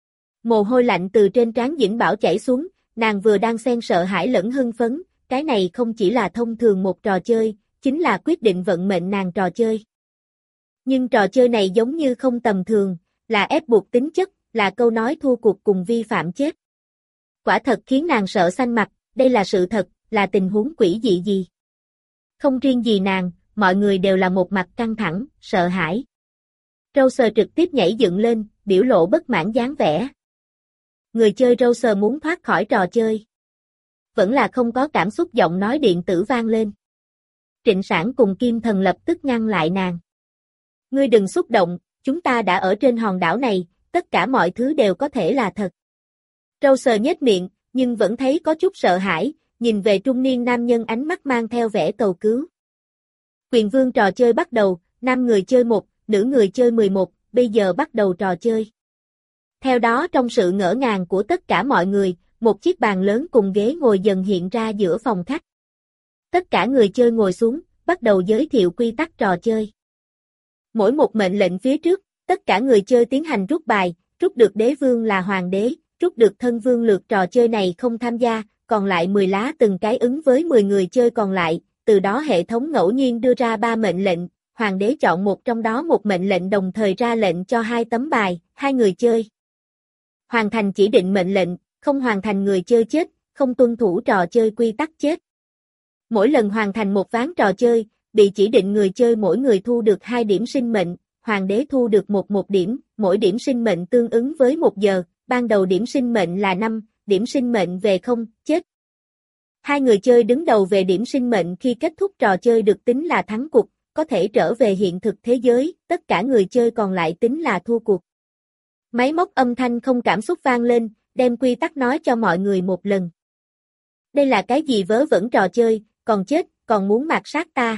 Speaker 1: Mồ hôi lạnh từ trên trán Dĩnh Bảo chảy xuống, nàng vừa đang xen sợ hãi lẫn hưng phấn, cái này không chỉ là thông thường một trò chơi, chính là quyết định vận mệnh nàng trò chơi. Nhưng trò chơi này giống như không tầm thường, là ép buộc tính chất, là câu nói thua cuộc cùng vi phạm chết. Quả thật khiến nàng sợ xanh mặt, đây là sự thật, là tình huống quỷ dị gì. Không riêng gì nàng, mọi người đều là một mặt căng thẳng, sợ hãi. Râu trực tiếp nhảy dựng lên, biểu lộ bất mãn dáng vẻ. Người chơi Râu muốn thoát khỏi trò chơi. Vẫn là không có cảm xúc giọng nói điện tử vang lên. Trịnh Sản cùng Kim Thần lập tức ngăn lại nàng. Ngươi đừng xúc động, chúng ta đã ở trên hòn đảo này, tất cả mọi thứ đều có thể là thật. Râu nhếch miệng, nhưng vẫn thấy có chút sợ hãi, nhìn về trung niên nam nhân ánh mắt mang theo vẻ cầu cứu. Quyền vương trò chơi bắt đầu, nam người chơi 1, nữ người chơi 11, bây giờ bắt đầu trò chơi. Theo đó trong sự ngỡ ngàng của tất cả mọi người, một chiếc bàn lớn cùng ghế ngồi dần hiện ra giữa phòng khách. Tất cả người chơi ngồi xuống, bắt đầu giới thiệu quy tắc trò chơi. Mỗi một mệnh lệnh phía trước, tất cả người chơi tiến hành rút bài, rút được đế vương là hoàng đế, rút được thân vương lượt trò chơi này không tham gia, còn lại 10 lá từng cái ứng với 10 người chơi còn lại, từ đó hệ thống ngẫu nhiên đưa ra 3 mệnh lệnh, hoàng đế chọn một trong đó một mệnh lệnh đồng thời ra lệnh cho 2 tấm bài, 2 người chơi. Hoàn thành chỉ định mệnh lệnh, không hoàn thành người chơi chết, không tuân thủ trò chơi quy tắc chết. Mỗi lần hoàn thành một ván trò chơi, bị chỉ định người chơi mỗi người thu được 2 điểm sinh mệnh, hoàng đế thu được một điểm, mỗi điểm sinh mệnh tương ứng với 1 giờ, ban đầu điểm sinh mệnh là 5, điểm sinh mệnh về 0, chết. 2 người chơi đứng đầu về điểm sinh mệnh khi kết thúc trò chơi được tính là thắng cuộc, có thể trở về hiện thực thế giới, tất cả người chơi còn lại tính là thua cuộc. Máy móc âm thanh không cảm xúc vang lên, đem quy tắc nói cho mọi người một lần. Đây là cái gì vớ vẩn trò chơi, còn chết, còn muốn mạt sát ta.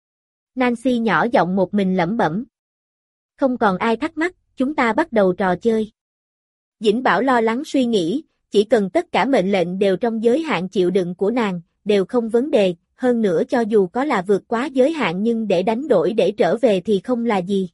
Speaker 1: Nancy nhỏ giọng một mình lẩm bẩm. Không còn ai thắc mắc, chúng ta bắt đầu trò chơi. Dĩnh Bảo lo lắng suy nghĩ, chỉ cần tất cả mệnh lệnh đều trong giới hạn chịu đựng của nàng, đều không vấn đề, hơn nữa cho dù có là vượt quá giới hạn nhưng để đánh đổi để trở về thì không là gì.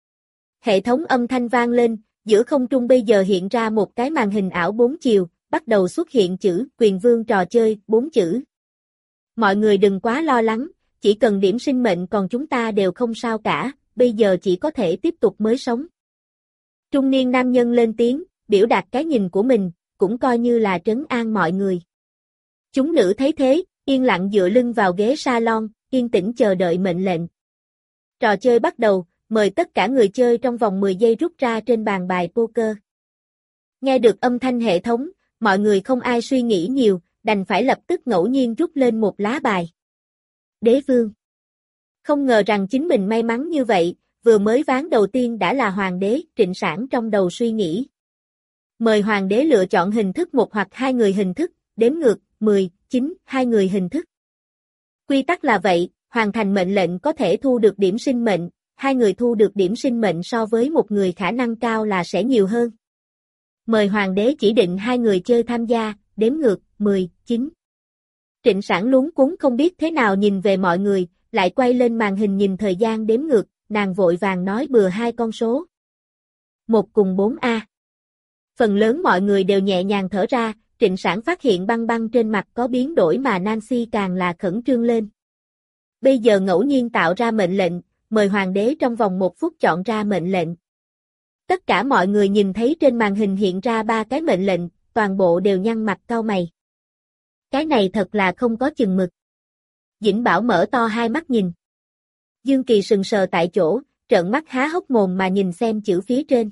Speaker 1: Hệ thống âm thanh vang lên, giữa không trung bây giờ hiện ra một cái màn hình ảo 4 chiều, bắt đầu xuất hiện chữ quyền vương trò chơi, 4 chữ. Mọi người đừng quá lo lắng, chỉ cần điểm sinh mệnh còn chúng ta đều không sao cả, bây giờ chỉ có thể tiếp tục mới sống. Trung niên nam nhân lên tiếng, biểu đạt cái nhìn của mình, cũng coi như là trấn an mọi người. Chúng nữ thấy thế, yên lặng dựa lưng vào ghế salon, yên tĩnh chờ đợi mệnh lệnh. Trò chơi bắt đầu, mời tất cả người chơi trong vòng 10 giây rút ra trên bàn bài poker. Nghe được âm thanh hệ thống, mọi người không ai suy nghĩ nhiều, đành phải lập tức ngẫu nhiên rút lên một lá bài. Đế vương. Không ngờ rằng chính mình may mắn như vậy, vừa mới ván đầu tiên đã là hoàng đế, Trịnh Sản trong đầu suy nghĩ. Mời hoàng đế lựa chọn hình thức 1 hoặc 2 người hình thức, đếm ngược, 10, 9, 2 người hình thức. Quy tắc là vậy, hoàn thành mệnh lệnh có thể thu được điểm sinh mệnh, 2 người thu được điểm sinh mệnh so với một người khả năng cao là sẽ nhiều hơn. Mời hoàng đế chỉ định 2 người chơi tham gia, đếm ngược, 10, 9. Trịnh Sản luống cuống không biết thế nào nhìn về mọi người, lại quay lên màn hình nhìn thời gian đếm ngược, nàng vội vàng nói bừa 2 con số. 1 cùng 4A. Phần lớn mọi người đều nhẹ nhàng thở ra, Trịnh Sảng phát hiện Băng Băng trên mặt có biến đổi mà Nancy càng là khẩn trương lên. Bây giờ ngẫu nhiên tạo ra mệnh lệnh, mời hoàng đế trong vòng 1 phút chọn ra mệnh lệnh. Tất cả mọi người nhìn thấy trên màn hình hiện ra 3 cái mệnh lệnh, toàn bộ đều nhăn mặt cau mày. Cái này thật là không có chừng mực. Dĩnh Bảo mở to hai mắt nhìn. Dương Kỳ sừng sờ tại chỗ, trợn mắt há hốc mồm mà nhìn xem chữ phía trên.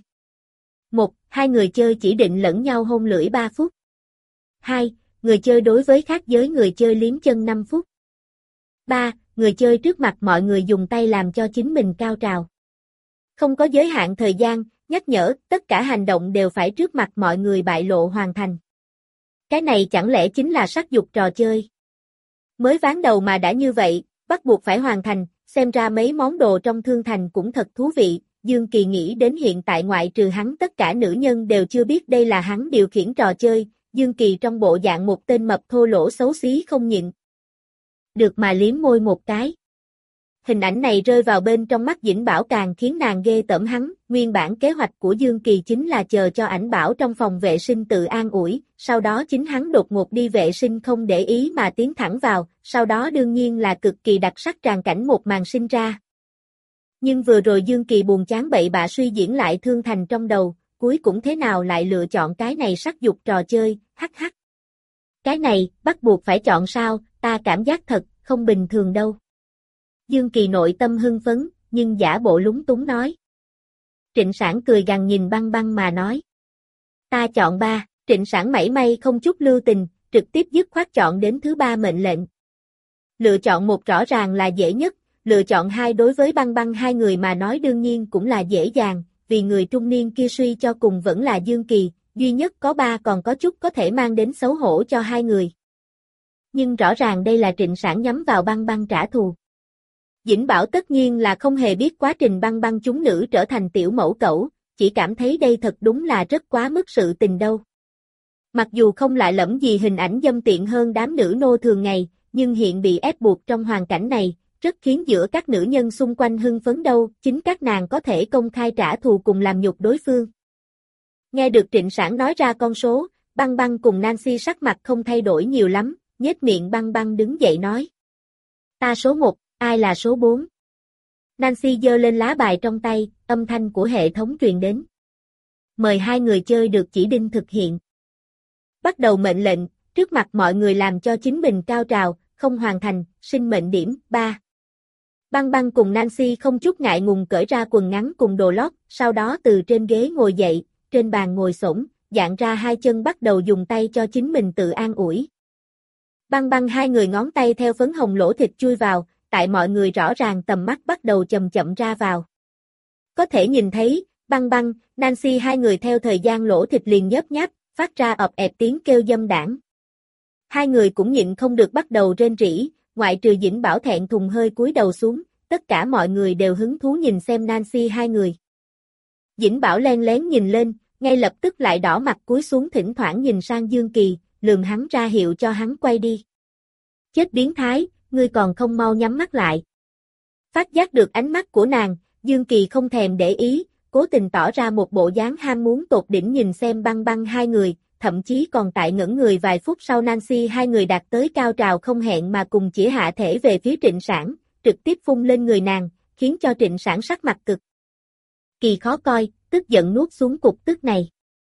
Speaker 1: 1. Hai người chơi chỉ định lẫn nhau hôn lưỡi 3 phút. 2. Người chơi đối với khác giới người chơi liếm chân 5 phút. 3. Người chơi trước mặt mọi người dùng tay làm cho chính mình cao trào. Không có giới hạn thời gian, nhắc nhở, tất cả hành động đều phải trước mặt mọi người bại lộ hoàn thành. Cái này chẳng lẽ chính là sắc dục trò chơi? Mới ván đầu mà đã như vậy, bắt buộc phải hoàn thành, xem ra mấy món đồ trong thương thành cũng thật thú vị. Dương Kỳ nghĩ đến hiện tại ngoại trừ hắn tất cả nữ nhân đều chưa biết đây là hắn điều khiển trò chơi, Dương Kỳ trong bộ dạng một tên mập thô lỗ xấu xí không nhịn được mà liếm môi một cái. Hình ảnh này rơi vào bên trong mắt Dĩnh Bảo càng khiến nàng ghê tởm hắn, nguyên bản kế hoạch của Dương Kỳ chính là chờ cho ảnh Bảo trong phòng vệ sinh tự an ủi, sau đó chính hắn đột ngột đi vệ sinh không để ý mà tiến thẳng vào, sau đó đương nhiên là cực kỳ đặc sắc tràn cảnh một màn sinh ra. Nhưng vừa rồi Dương Kỳ buồn chán bậy bạ suy diễn lại thương thành trong đầu, cuối cũng thế nào lại lựa chọn cái này sắc dục trò chơi, hắc hắc. Cái này, bắt buộc phải chọn sao, ta cảm giác thật, không bình thường đâu. Dương Kỳ nội tâm hưng phấn, nhưng giả bộ lúng túng nói. Trịnh Sảng cười gằn nhìn Băng Băng mà nói. Ta chọn 3, Trịnh Sảng mảy may không chút lưu tình, trực tiếp dứt khoát chọn đến thứ 3 mệnh lệnh. Lựa chọn 1 rõ ràng là dễ nhất, lựa chọn 2 đối với Băng Băng hai người mà nói đương nhiên cũng là dễ dàng, vì người trung niên kia suy cho cùng vẫn là Dương Kỳ, duy nhất có 3 còn có chút có thể mang đến xấu hổ cho hai người. Nhưng rõ ràng đây là Trịnh Sảng nhắm vào Băng Băng trả thù. Dĩnh Bảo tất nhiên là không hề biết quá trình Băng Băng chúng nữ trở thành tiểu mẫu cẩu, chỉ cảm thấy đây thật đúng là rất quá mức sự tình đâu. Mặc dù không lạ lẫm gì hình ảnh dâm tiện hơn đám nữ nô thường ngày, nhưng hiện bị ép buộc trong hoàn cảnh này, rất khiến giữa các nữ nhân xung quanh hưng phấn đâu, chính các nàng có thể công khai trả thù cùng làm nhục đối phương. Nghe được Trịnh Sảng nói ra con số, Băng Băng cùng Nancy sắc mặt không thay đổi nhiều lắm, nhếch miệng Băng Băng đứng dậy nói. Ta số 1, ai là số 4? Nancy giơ lên lá bài trong tay, âm thanh của hệ thống truyền đến. Mời hai người chơi được chỉ định thực hiện. Bắt đầu mệnh lệnh, trước mặt mọi người làm cho chính mình cao trào, không hoàn thành, sinh mệnh điểm, 3. Băng Băng cùng Nancy không chút ngại ngùng cởi ra quần ngắn cùng đồ lót, sau đó từ trên ghế ngồi dậy, trên bàn ngồi xổm, dạn ra hai chân bắt đầu dùng tay cho chính mình tự an ủi. Băng Băng hai người ngón tay theo phấn hồng lỗ thịt chui vào, tại mọi người rõ ràng tầm mắt bắt đầu chậm chậm ra vào. Có thể nhìn thấy, Băng Băng, Nancy hai người theo thời gian lỗ thịt liền nhớp nháp, phát ra ọp ẹp tiếng kêu dâm đảng. Hai người cũng nhịn không được bắt đầu rên rỉ, ngoại trừ Dĩnh Bảo thẹn thùng hơi cúi đầu xuống, tất cả mọi người đều hứng thú nhìn xem Nancy hai người. Dĩnh Bảo len lén nhìn lên, ngay lập tức lại đỏ mặt cúi xuống thỉnh thoảng nhìn sang Dương Kỳ, lườm hắn ra hiệu cho hắn quay đi. Chết biến thái, ngươi còn không mau nhắm mắt lại. Phát giác được ánh mắt của nàng, Dương Kỳ không thèm để ý, cố tình tỏ ra một bộ dáng ham muốn tột đỉnh nhìn xem Băng Băng hai người, thậm chí còn tại ngẩn người vài phút sau Nancy hai người đạt tới cao trào không hẹn mà cùng chỉ hạ thể về phía Trịnh Sảng, trực tiếp phun lên người nàng, khiến cho Trịnh Sảng sắc mặt cực kỳ khó coi, tức giận nuốt xuống cục tức này.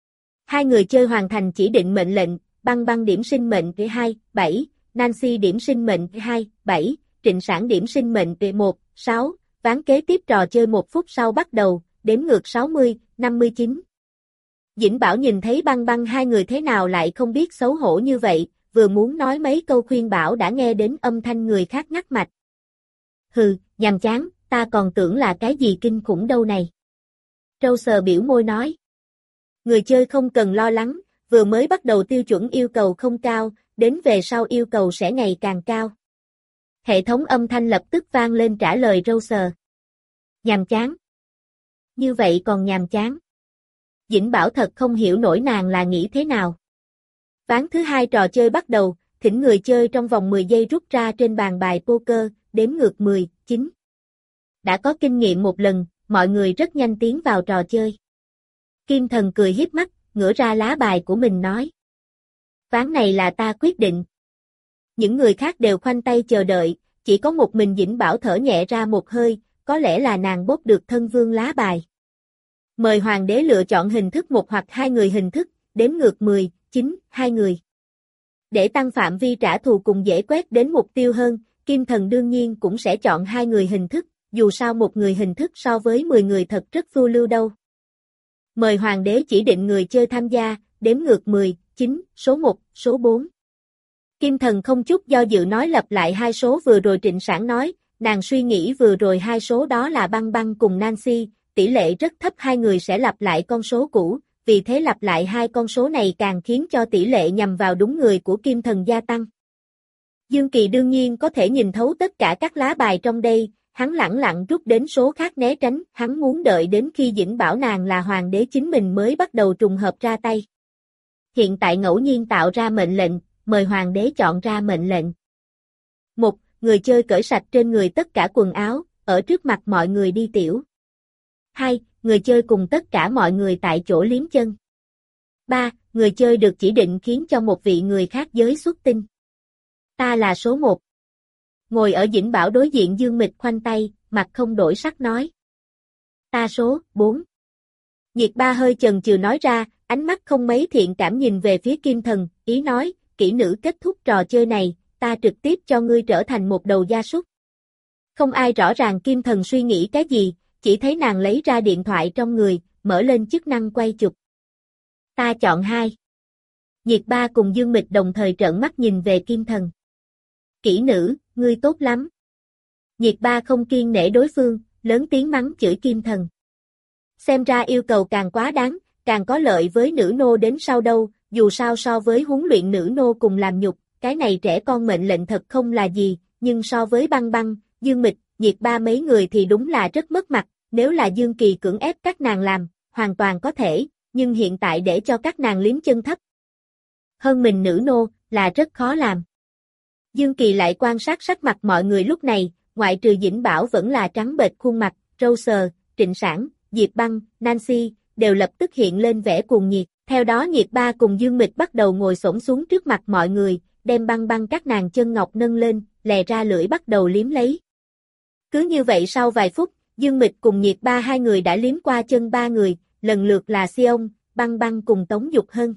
Speaker 1: Hai người chơi hoàn thành chỉ định mệnh lệnh, Băng Băng điểm sinh mệnh 2, 7, Nancy điểm sinh mệnh 2, 7, Trịnh Sảng điểm sinh mệnh 1, 6, ván kế tiếp trò chơi 1 phút sau bắt đầu, đếm ngược 60, 59. Dĩnh Bảo nhìn thấy Băng Băng hai người thế nào lại không biết xấu hổ như vậy, vừa muốn nói mấy câu khuyên bảo đã nghe đến âm thanh người khác ngắt mạch. Hừ, nhàm chán, ta còn tưởng là cái gì kinh khủng đâu này. Trâu sờ biểu môi nói. Người chơi không cần lo lắng, vừa mới bắt đầu tiêu chuẩn yêu cầu không cao, đến về sau yêu cầu sẽ ngày càng cao. Hệ thống âm thanh lập tức vang lên trả lời Râu sờ. Nhàm chán. Như vậy còn nhàm chán. Dĩnh Bảo thật không hiểu nổi nàng là nghĩ thế nào. Ván thứ 2 trò chơi bắt đầu, thỉnh người chơi trong vòng 10 giây rút ra trên bàn bài poker, đếm ngược 10, 9. Đã có kinh nghiệm một lần, mọi người rất nhanh tiến vào trò chơi. Kim Thần cười hiếp mắt, ngửa ra lá bài của mình nói. Ván này là ta quyết định. Những người khác đều khoanh tay chờ đợi, chỉ có một mình Dĩnh Bảo thở nhẹ ra một hơi, có lẽ là nàng bốc được thân vương lá bài. Mời hoàng đế lựa chọn hình thức một hoặc hai người hình thức, đếm ngược 10, 9, hai người. Để tăng phạm vi trả thù cùng dễ quét đến mục tiêu hơn, Kim Thần đương nhiên cũng sẽ chọn hai người hình thức, dù sao một người hình thức so với 10 người thật rất phiêu lưu đâu. Mời hoàng đế chỉ định người chơi tham gia, đếm ngược 10, 9, số 1, số 4. Kim Thần không chút do dự nói lặp lại hai số vừa rồi Trịnh Sản nói, nàng suy nghĩ vừa rồi hai số đó là Băng Băng cùng Nancy, tỷ lệ rất thấp hai người sẽ lặp lại con số cũ, vì thế lặp lại hai con số này càng khiến cho tỷ lệ nhằm vào đúng người của Kim Thần gia tăng. Dương Kỳ đương nhiên có thể nhìn thấu tất cả các lá bài trong đây, hắn lẳng lặng rút đến số khác né tránh, hắn muốn đợi đến khi Dĩnh bảo nàng là hoàng đế chính mình mới bắt đầu trùng hợp ra tay. Hiện tại ngẫu nhiên tạo ra mệnh lệnh, mời hoàng đế chọn ra mệnh lệnh. 1. Người chơi cởi sạch trên người tất cả quần áo, ở trước mặt mọi người đi tiểu. 2. Người chơi cùng tất cả mọi người tại chỗ liếm chân. 3. Người chơi được chỉ định khiến cho một vị người khác giới xuất tinh. Ta là số 1. Ngồi ở Dĩnh Bảo đối diện Dương Mịch khoanh tay, mặt không đổi sắc nói. Ta số 4. Nhiệt Ba hơi chần chừ nói ra, ánh mắt không mấy thiện cảm nhìn về phía Kim Thần, ý nói, kỹ nữ kết thúc trò chơi này, ta trực tiếp cho ngươi trở thành một đầu gia súc. Không ai rõ ràng Kim Thần suy nghĩ cái gì, chỉ thấy nàng lấy ra điện thoại trong người, mở lên chức năng quay chụp. Ta chọn 2. Nhiệt Ba cùng Dương Mịch đồng thời trợn mắt nhìn về Kim Thần. Kỹ nữ, ngươi tốt lắm. Nhiệt Ba không kiên nể đối phương, lớn tiếng mắng chửi Kim Thần. Xem ra yêu cầu càng quá đáng, càng có lợi với nữ nô đến sau đâu, dù sao so với huấn luyện nữ nô cùng làm nhục, cái này trẻ con mệnh lệnh thật không là gì, nhưng so với Băng Băng, Dương Mịch, Nhiệt Ba mấy người thì đúng là rất mất mặt, nếu là Dương Kỳ cưỡng ép các nàng làm, hoàn toàn có thể, nhưng hiện tại để cho các nàng liếm chân thấp. Hơn mình nữ nô, là rất khó làm. Dương Kỳ lại quan sát sắc mặt mọi người lúc này, ngoại trừ Dĩnh Bảo vẫn là trắng bệch khuôn mặt, râu sờ, Trịnh Sản, Diệp Băng, Nancy, đều lập tức hiện lên vẻ cuồng nhiệt. Theo đó Nhiệt Ba cùng Dương Mịch bắt đầu ngồi xổm xuống trước mặt mọi người, đem Băng Băng các nàng chân ngọc nâng lên, lè ra lưỡi bắt đầu liếm lấy. Cứ như vậy sau vài phút, Dương Mịch cùng Nhiệt Ba hai người đã liếm qua chân ba người, lần lượt là Xiông, Băng Băng cùng Tống Dục Hân.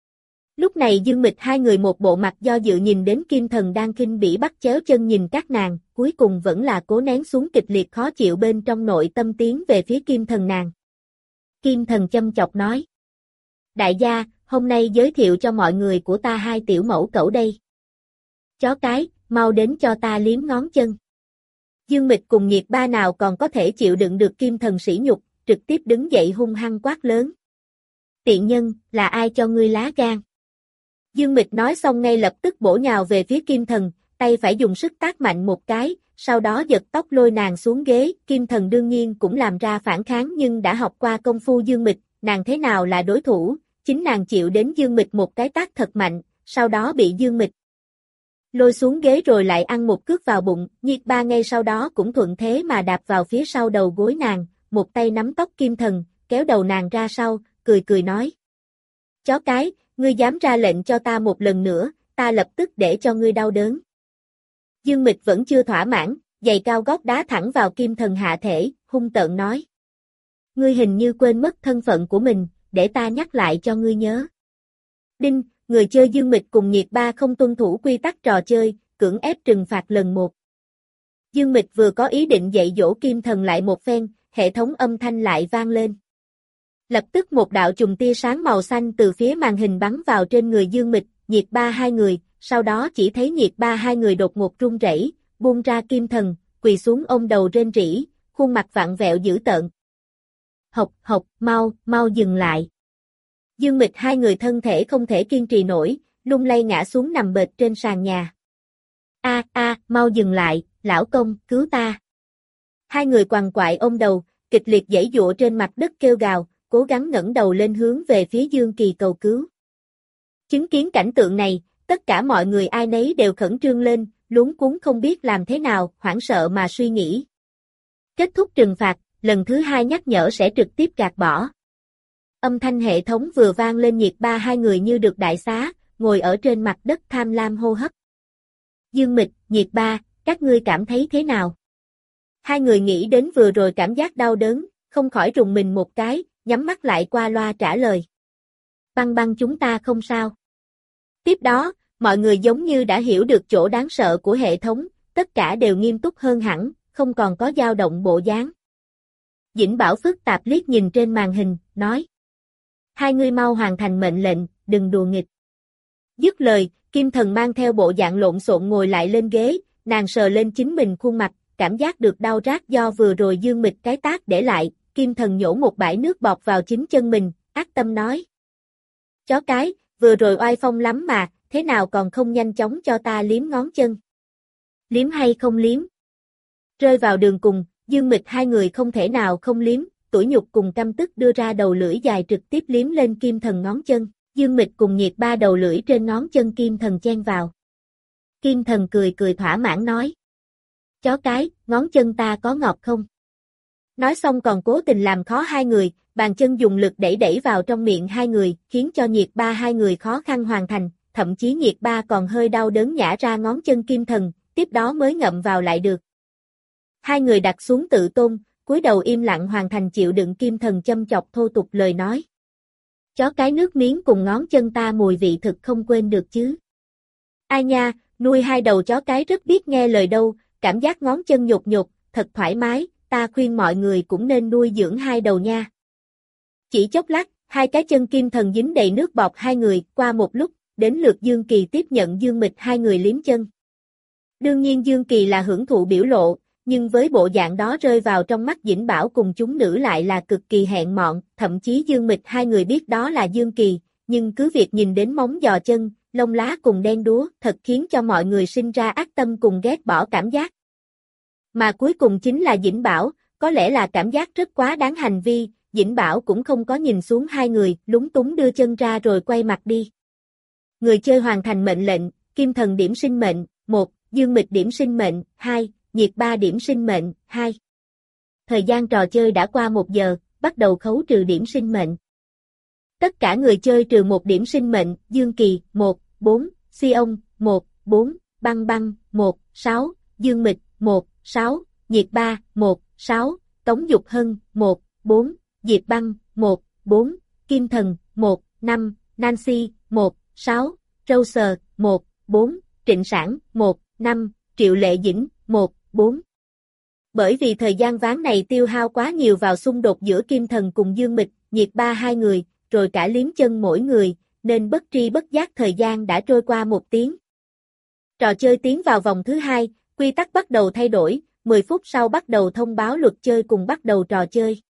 Speaker 1: Lúc này Dương Mịch hai người một bộ mặt do dự nhìn đến Kim Thần đang khinh bỉ bắt chéo chân nhìn các nàng, cuối cùng vẫn là cố nén xuống kịch liệt khó chịu bên trong nội tâm tiến về phía Kim Thần nàng. Kim Thần châm chọc nói. Đại gia, hôm nay giới thiệu cho mọi người của ta hai tiểu mẫu cẩu đây. Chó cái, mau đến cho ta liếm ngón chân. Dương Mịch cùng Nhiệt Ba nào còn có thể chịu đựng được Kim Thần sỉ nhục, trực tiếp đứng dậy hung hăng quát lớn. Tiện nhân, là ai cho ngươi lá gan? Dương Mịch nói xong ngay lập tức bổ nhào về phía Kim Thần, tay phải dùng sức tát mạnh một cái, sau đó giật tóc lôi nàng xuống ghế, Kim Thần đương nhiên cũng làm ra phản kháng nhưng đã học qua công phu Dương Mịch, nàng thế nào là đối thủ, chính nàng chịu đến Dương Mịch một cái tát thật mạnh, sau đó bị Dương Mịch lôi xuống ghế rồi lại ăn một cước vào bụng, Nhiệt Ba ngay sau đó cũng thuận thế mà đạp vào phía sau đầu gối nàng, một tay nắm tóc Kim Thần, kéo đầu nàng ra sau, cười cười nói. Chó cái, ngươi dám ra lệnh cho ta một lần nữa, ta lập tức để cho ngươi đau đớn. Dương Mịch vẫn chưa thỏa mãn, giày cao gót đá thẳng vào Kim Thần hạ thể, hung tợn nói. Ngươi hình như quên mất thân phận của mình, để ta nhắc lại cho ngươi nhớ. Đinh, người chơi Dương Mịch cùng Nhiệt Ba không tuân thủ quy tắc trò chơi, cưỡng ép trừng phạt lần 1. Dương Mịch vừa có ý định dạy dỗ Kim Thần lại một phen, hệ thống âm thanh lại vang lên. Lập tức một đạo chùm tia sáng màu xanh từ phía màn hình bắn vào trên người Dương Mịch, Nhiệt Ba hai người, sau đó chỉ thấy Nhiệt Ba hai người đột ngột run rẩy, buông ra Kim Thần, quỳ xuống ôm đầu rên rỉ, khuôn mặt vặn vẹo dữ tợn. Học, mau dừng lại. Dương Mịch hai người thân thể không thể kiên trì nổi, lung lay ngã xuống nằm bệt trên sàn nhà. Mau dừng lại, lão công, cứu ta. Hai người quằn quại ôm đầu, kịch liệt giãy giụa trên mặt đất kêu gào, cố gắng ngẩng đầu lên hướng về phía Dương Kỳ cầu cứu. Chứng kiến cảnh tượng này, tất cả mọi người ai nấy đều khẩn trương lên, luống cuống không biết làm thế nào, hoảng sợ mà suy nghĩ. Kết thúc trừng phạt, lần thứ 2 nhắc nhở sẽ trực tiếp gạt bỏ. Âm thanh hệ thống vừa vang lên, Nhiệt Ba hai người như được đại xá, ngồi ở trên mặt đất tham lam hô hấp. Dương Mịch, Nhiệt Ba, các ngươi cảm thấy thế nào? Hai người nghĩ đến vừa rồi cảm giác đau đớn, không khỏi rùng mình một cái, nhắm mắt lại qua loa trả lời. Băng Băng chúng ta không sao. Tiếp đó, mọi người giống như đã hiểu được chỗ đáng sợ của hệ thống, tất cả đều nghiêm túc hơn hẳn, không còn có dao động bộ dáng. Dĩnh Bảo phức tạp liếc nhìn trên màn hình, nói. Hai ngươi mau hoàn thành mệnh lệnh, đừng đùa nghịch. Dứt lời, Kim Thần mang theo bộ dạng lộn xộn ngồi lại lên ghế, nàng sờ lên chính mình khuôn mặt, cảm giác được đau rát do vừa rồi Dương Mịch cái tát để lại, Kim Thần nhổ một bãi nước bọt vào chính chân mình, ác tâm nói. Chó cái, vừa rồi oai phong lắm mà, thế nào còn không nhanh chóng cho ta liếm ngón chân? Liếm hay không liếm? Rơi vào đường cùng, Dương Mịch hai người không thể nào không liếm, tủi nhục cùng căm tức đưa ra đầu lưỡi dài trực tiếp liếm lên Kim Thần ngón chân, Dương Mịch cùng Nhiệt Ba đầu lưỡi trên ngón chân Kim Thần chen vào. Kim Thần cười cười thỏa mãn nói. Chó cái, ngón chân ta có ngọt không? Nói xong còn cố tình làm khó hai người, bàn chân dùng lực đẩy vào trong miệng hai người, khiến cho Nhiệt Ba hai người khó khăn hoàn thành, thậm chí Nhiệt Ba còn hơi đau đớn nhả ra ngón chân Kim Thần, tiếp đó mới ngậm vào lại được. Hai người đặt xuống tự tôn, cúi đầu im lặng hoàn thành chịu đựng Kim Thần châm chọc thô tục lời nói. Chó cái nước miếng cùng ngón chân ta mùi vị thực không quên được chứ. Ai nha, nuôi hai đầu chó cái rất biết nghe lời đâu, cảm giác ngón chân nhột nhột, thật thoải mái, ta khuyên mọi người cũng nên nuôi dưỡng hai đầu nha. Chỉ chốc lát, hai cái chân Kim Thần dính đầy nước bọt hai người, qua một lúc, đến lượt Dương Kỳ tiếp nhận Dương Mịch hai người liếm chân. Đương nhiên Dương Kỳ là hưởng thụ biểu lộ, nhưng với bộ dạng đó rơi vào trong mắt Dĩnh Bảo cùng chúng nữ lại là cực kỳ hẹn mọn, thậm chí Dương Mịch hai người biết đó là Dương Kỳ, nhưng cứ việc nhìn đến móng giò chân, lông lá cùng đen đúa, thật khiến cho mọi người sinh ra ác tâm cùng ghét bỏ cảm giác. Mà cuối cùng chính là Dĩnh Bảo, có lẽ là cảm giác rất quá đáng hành vi, Dĩnh Bảo cũng không có nhìn xuống hai người, lúng túng đưa chân ra rồi quay mặt đi. Người chơi hoàn thành mệnh lệnh, Kim Thần điểm sinh mệnh, 1, Dương Mịch điểm sinh mệnh, 2, Nhiệt Ba điểm sinh mệnh, 2. Thời gian trò chơi đã qua 1 giờ, bắt đầu khấu trừ điểm sinh mệnh. Tất cả người chơi trừ 1 điểm sinh mệnh, Dương Kỳ, 1, 4, Sion, 1, 4, Băng Băng, 1, 6, Dương Mịch, 1, 6, Nhiệt Ba, 1, 6, Tống Dục Hân, 1, 4, Diệp Băng, 1, 4, Kim Thần, 1, 5, Nancy, 1, 6, Rose, 1, 4, Trịnh Sản, 1, 5, Triệu Lệ Dĩnh, 1, 4. Bởi vì thời gian ván này tiêu hao quá nhiều vào xung đột giữa Kim Thần cùng Dương Mịch, Nhiệt Ba hai người, rồi cả liếm chân mỗi người, nên bất tri bất giác thời gian đã trôi qua 1 tiếng. Trò chơi tiến vào vòng thứ 2, quy tắc bắt đầu thay đổi, 10 phút sau bắt đầu thông báo luật chơi cùng bắt đầu trò chơi.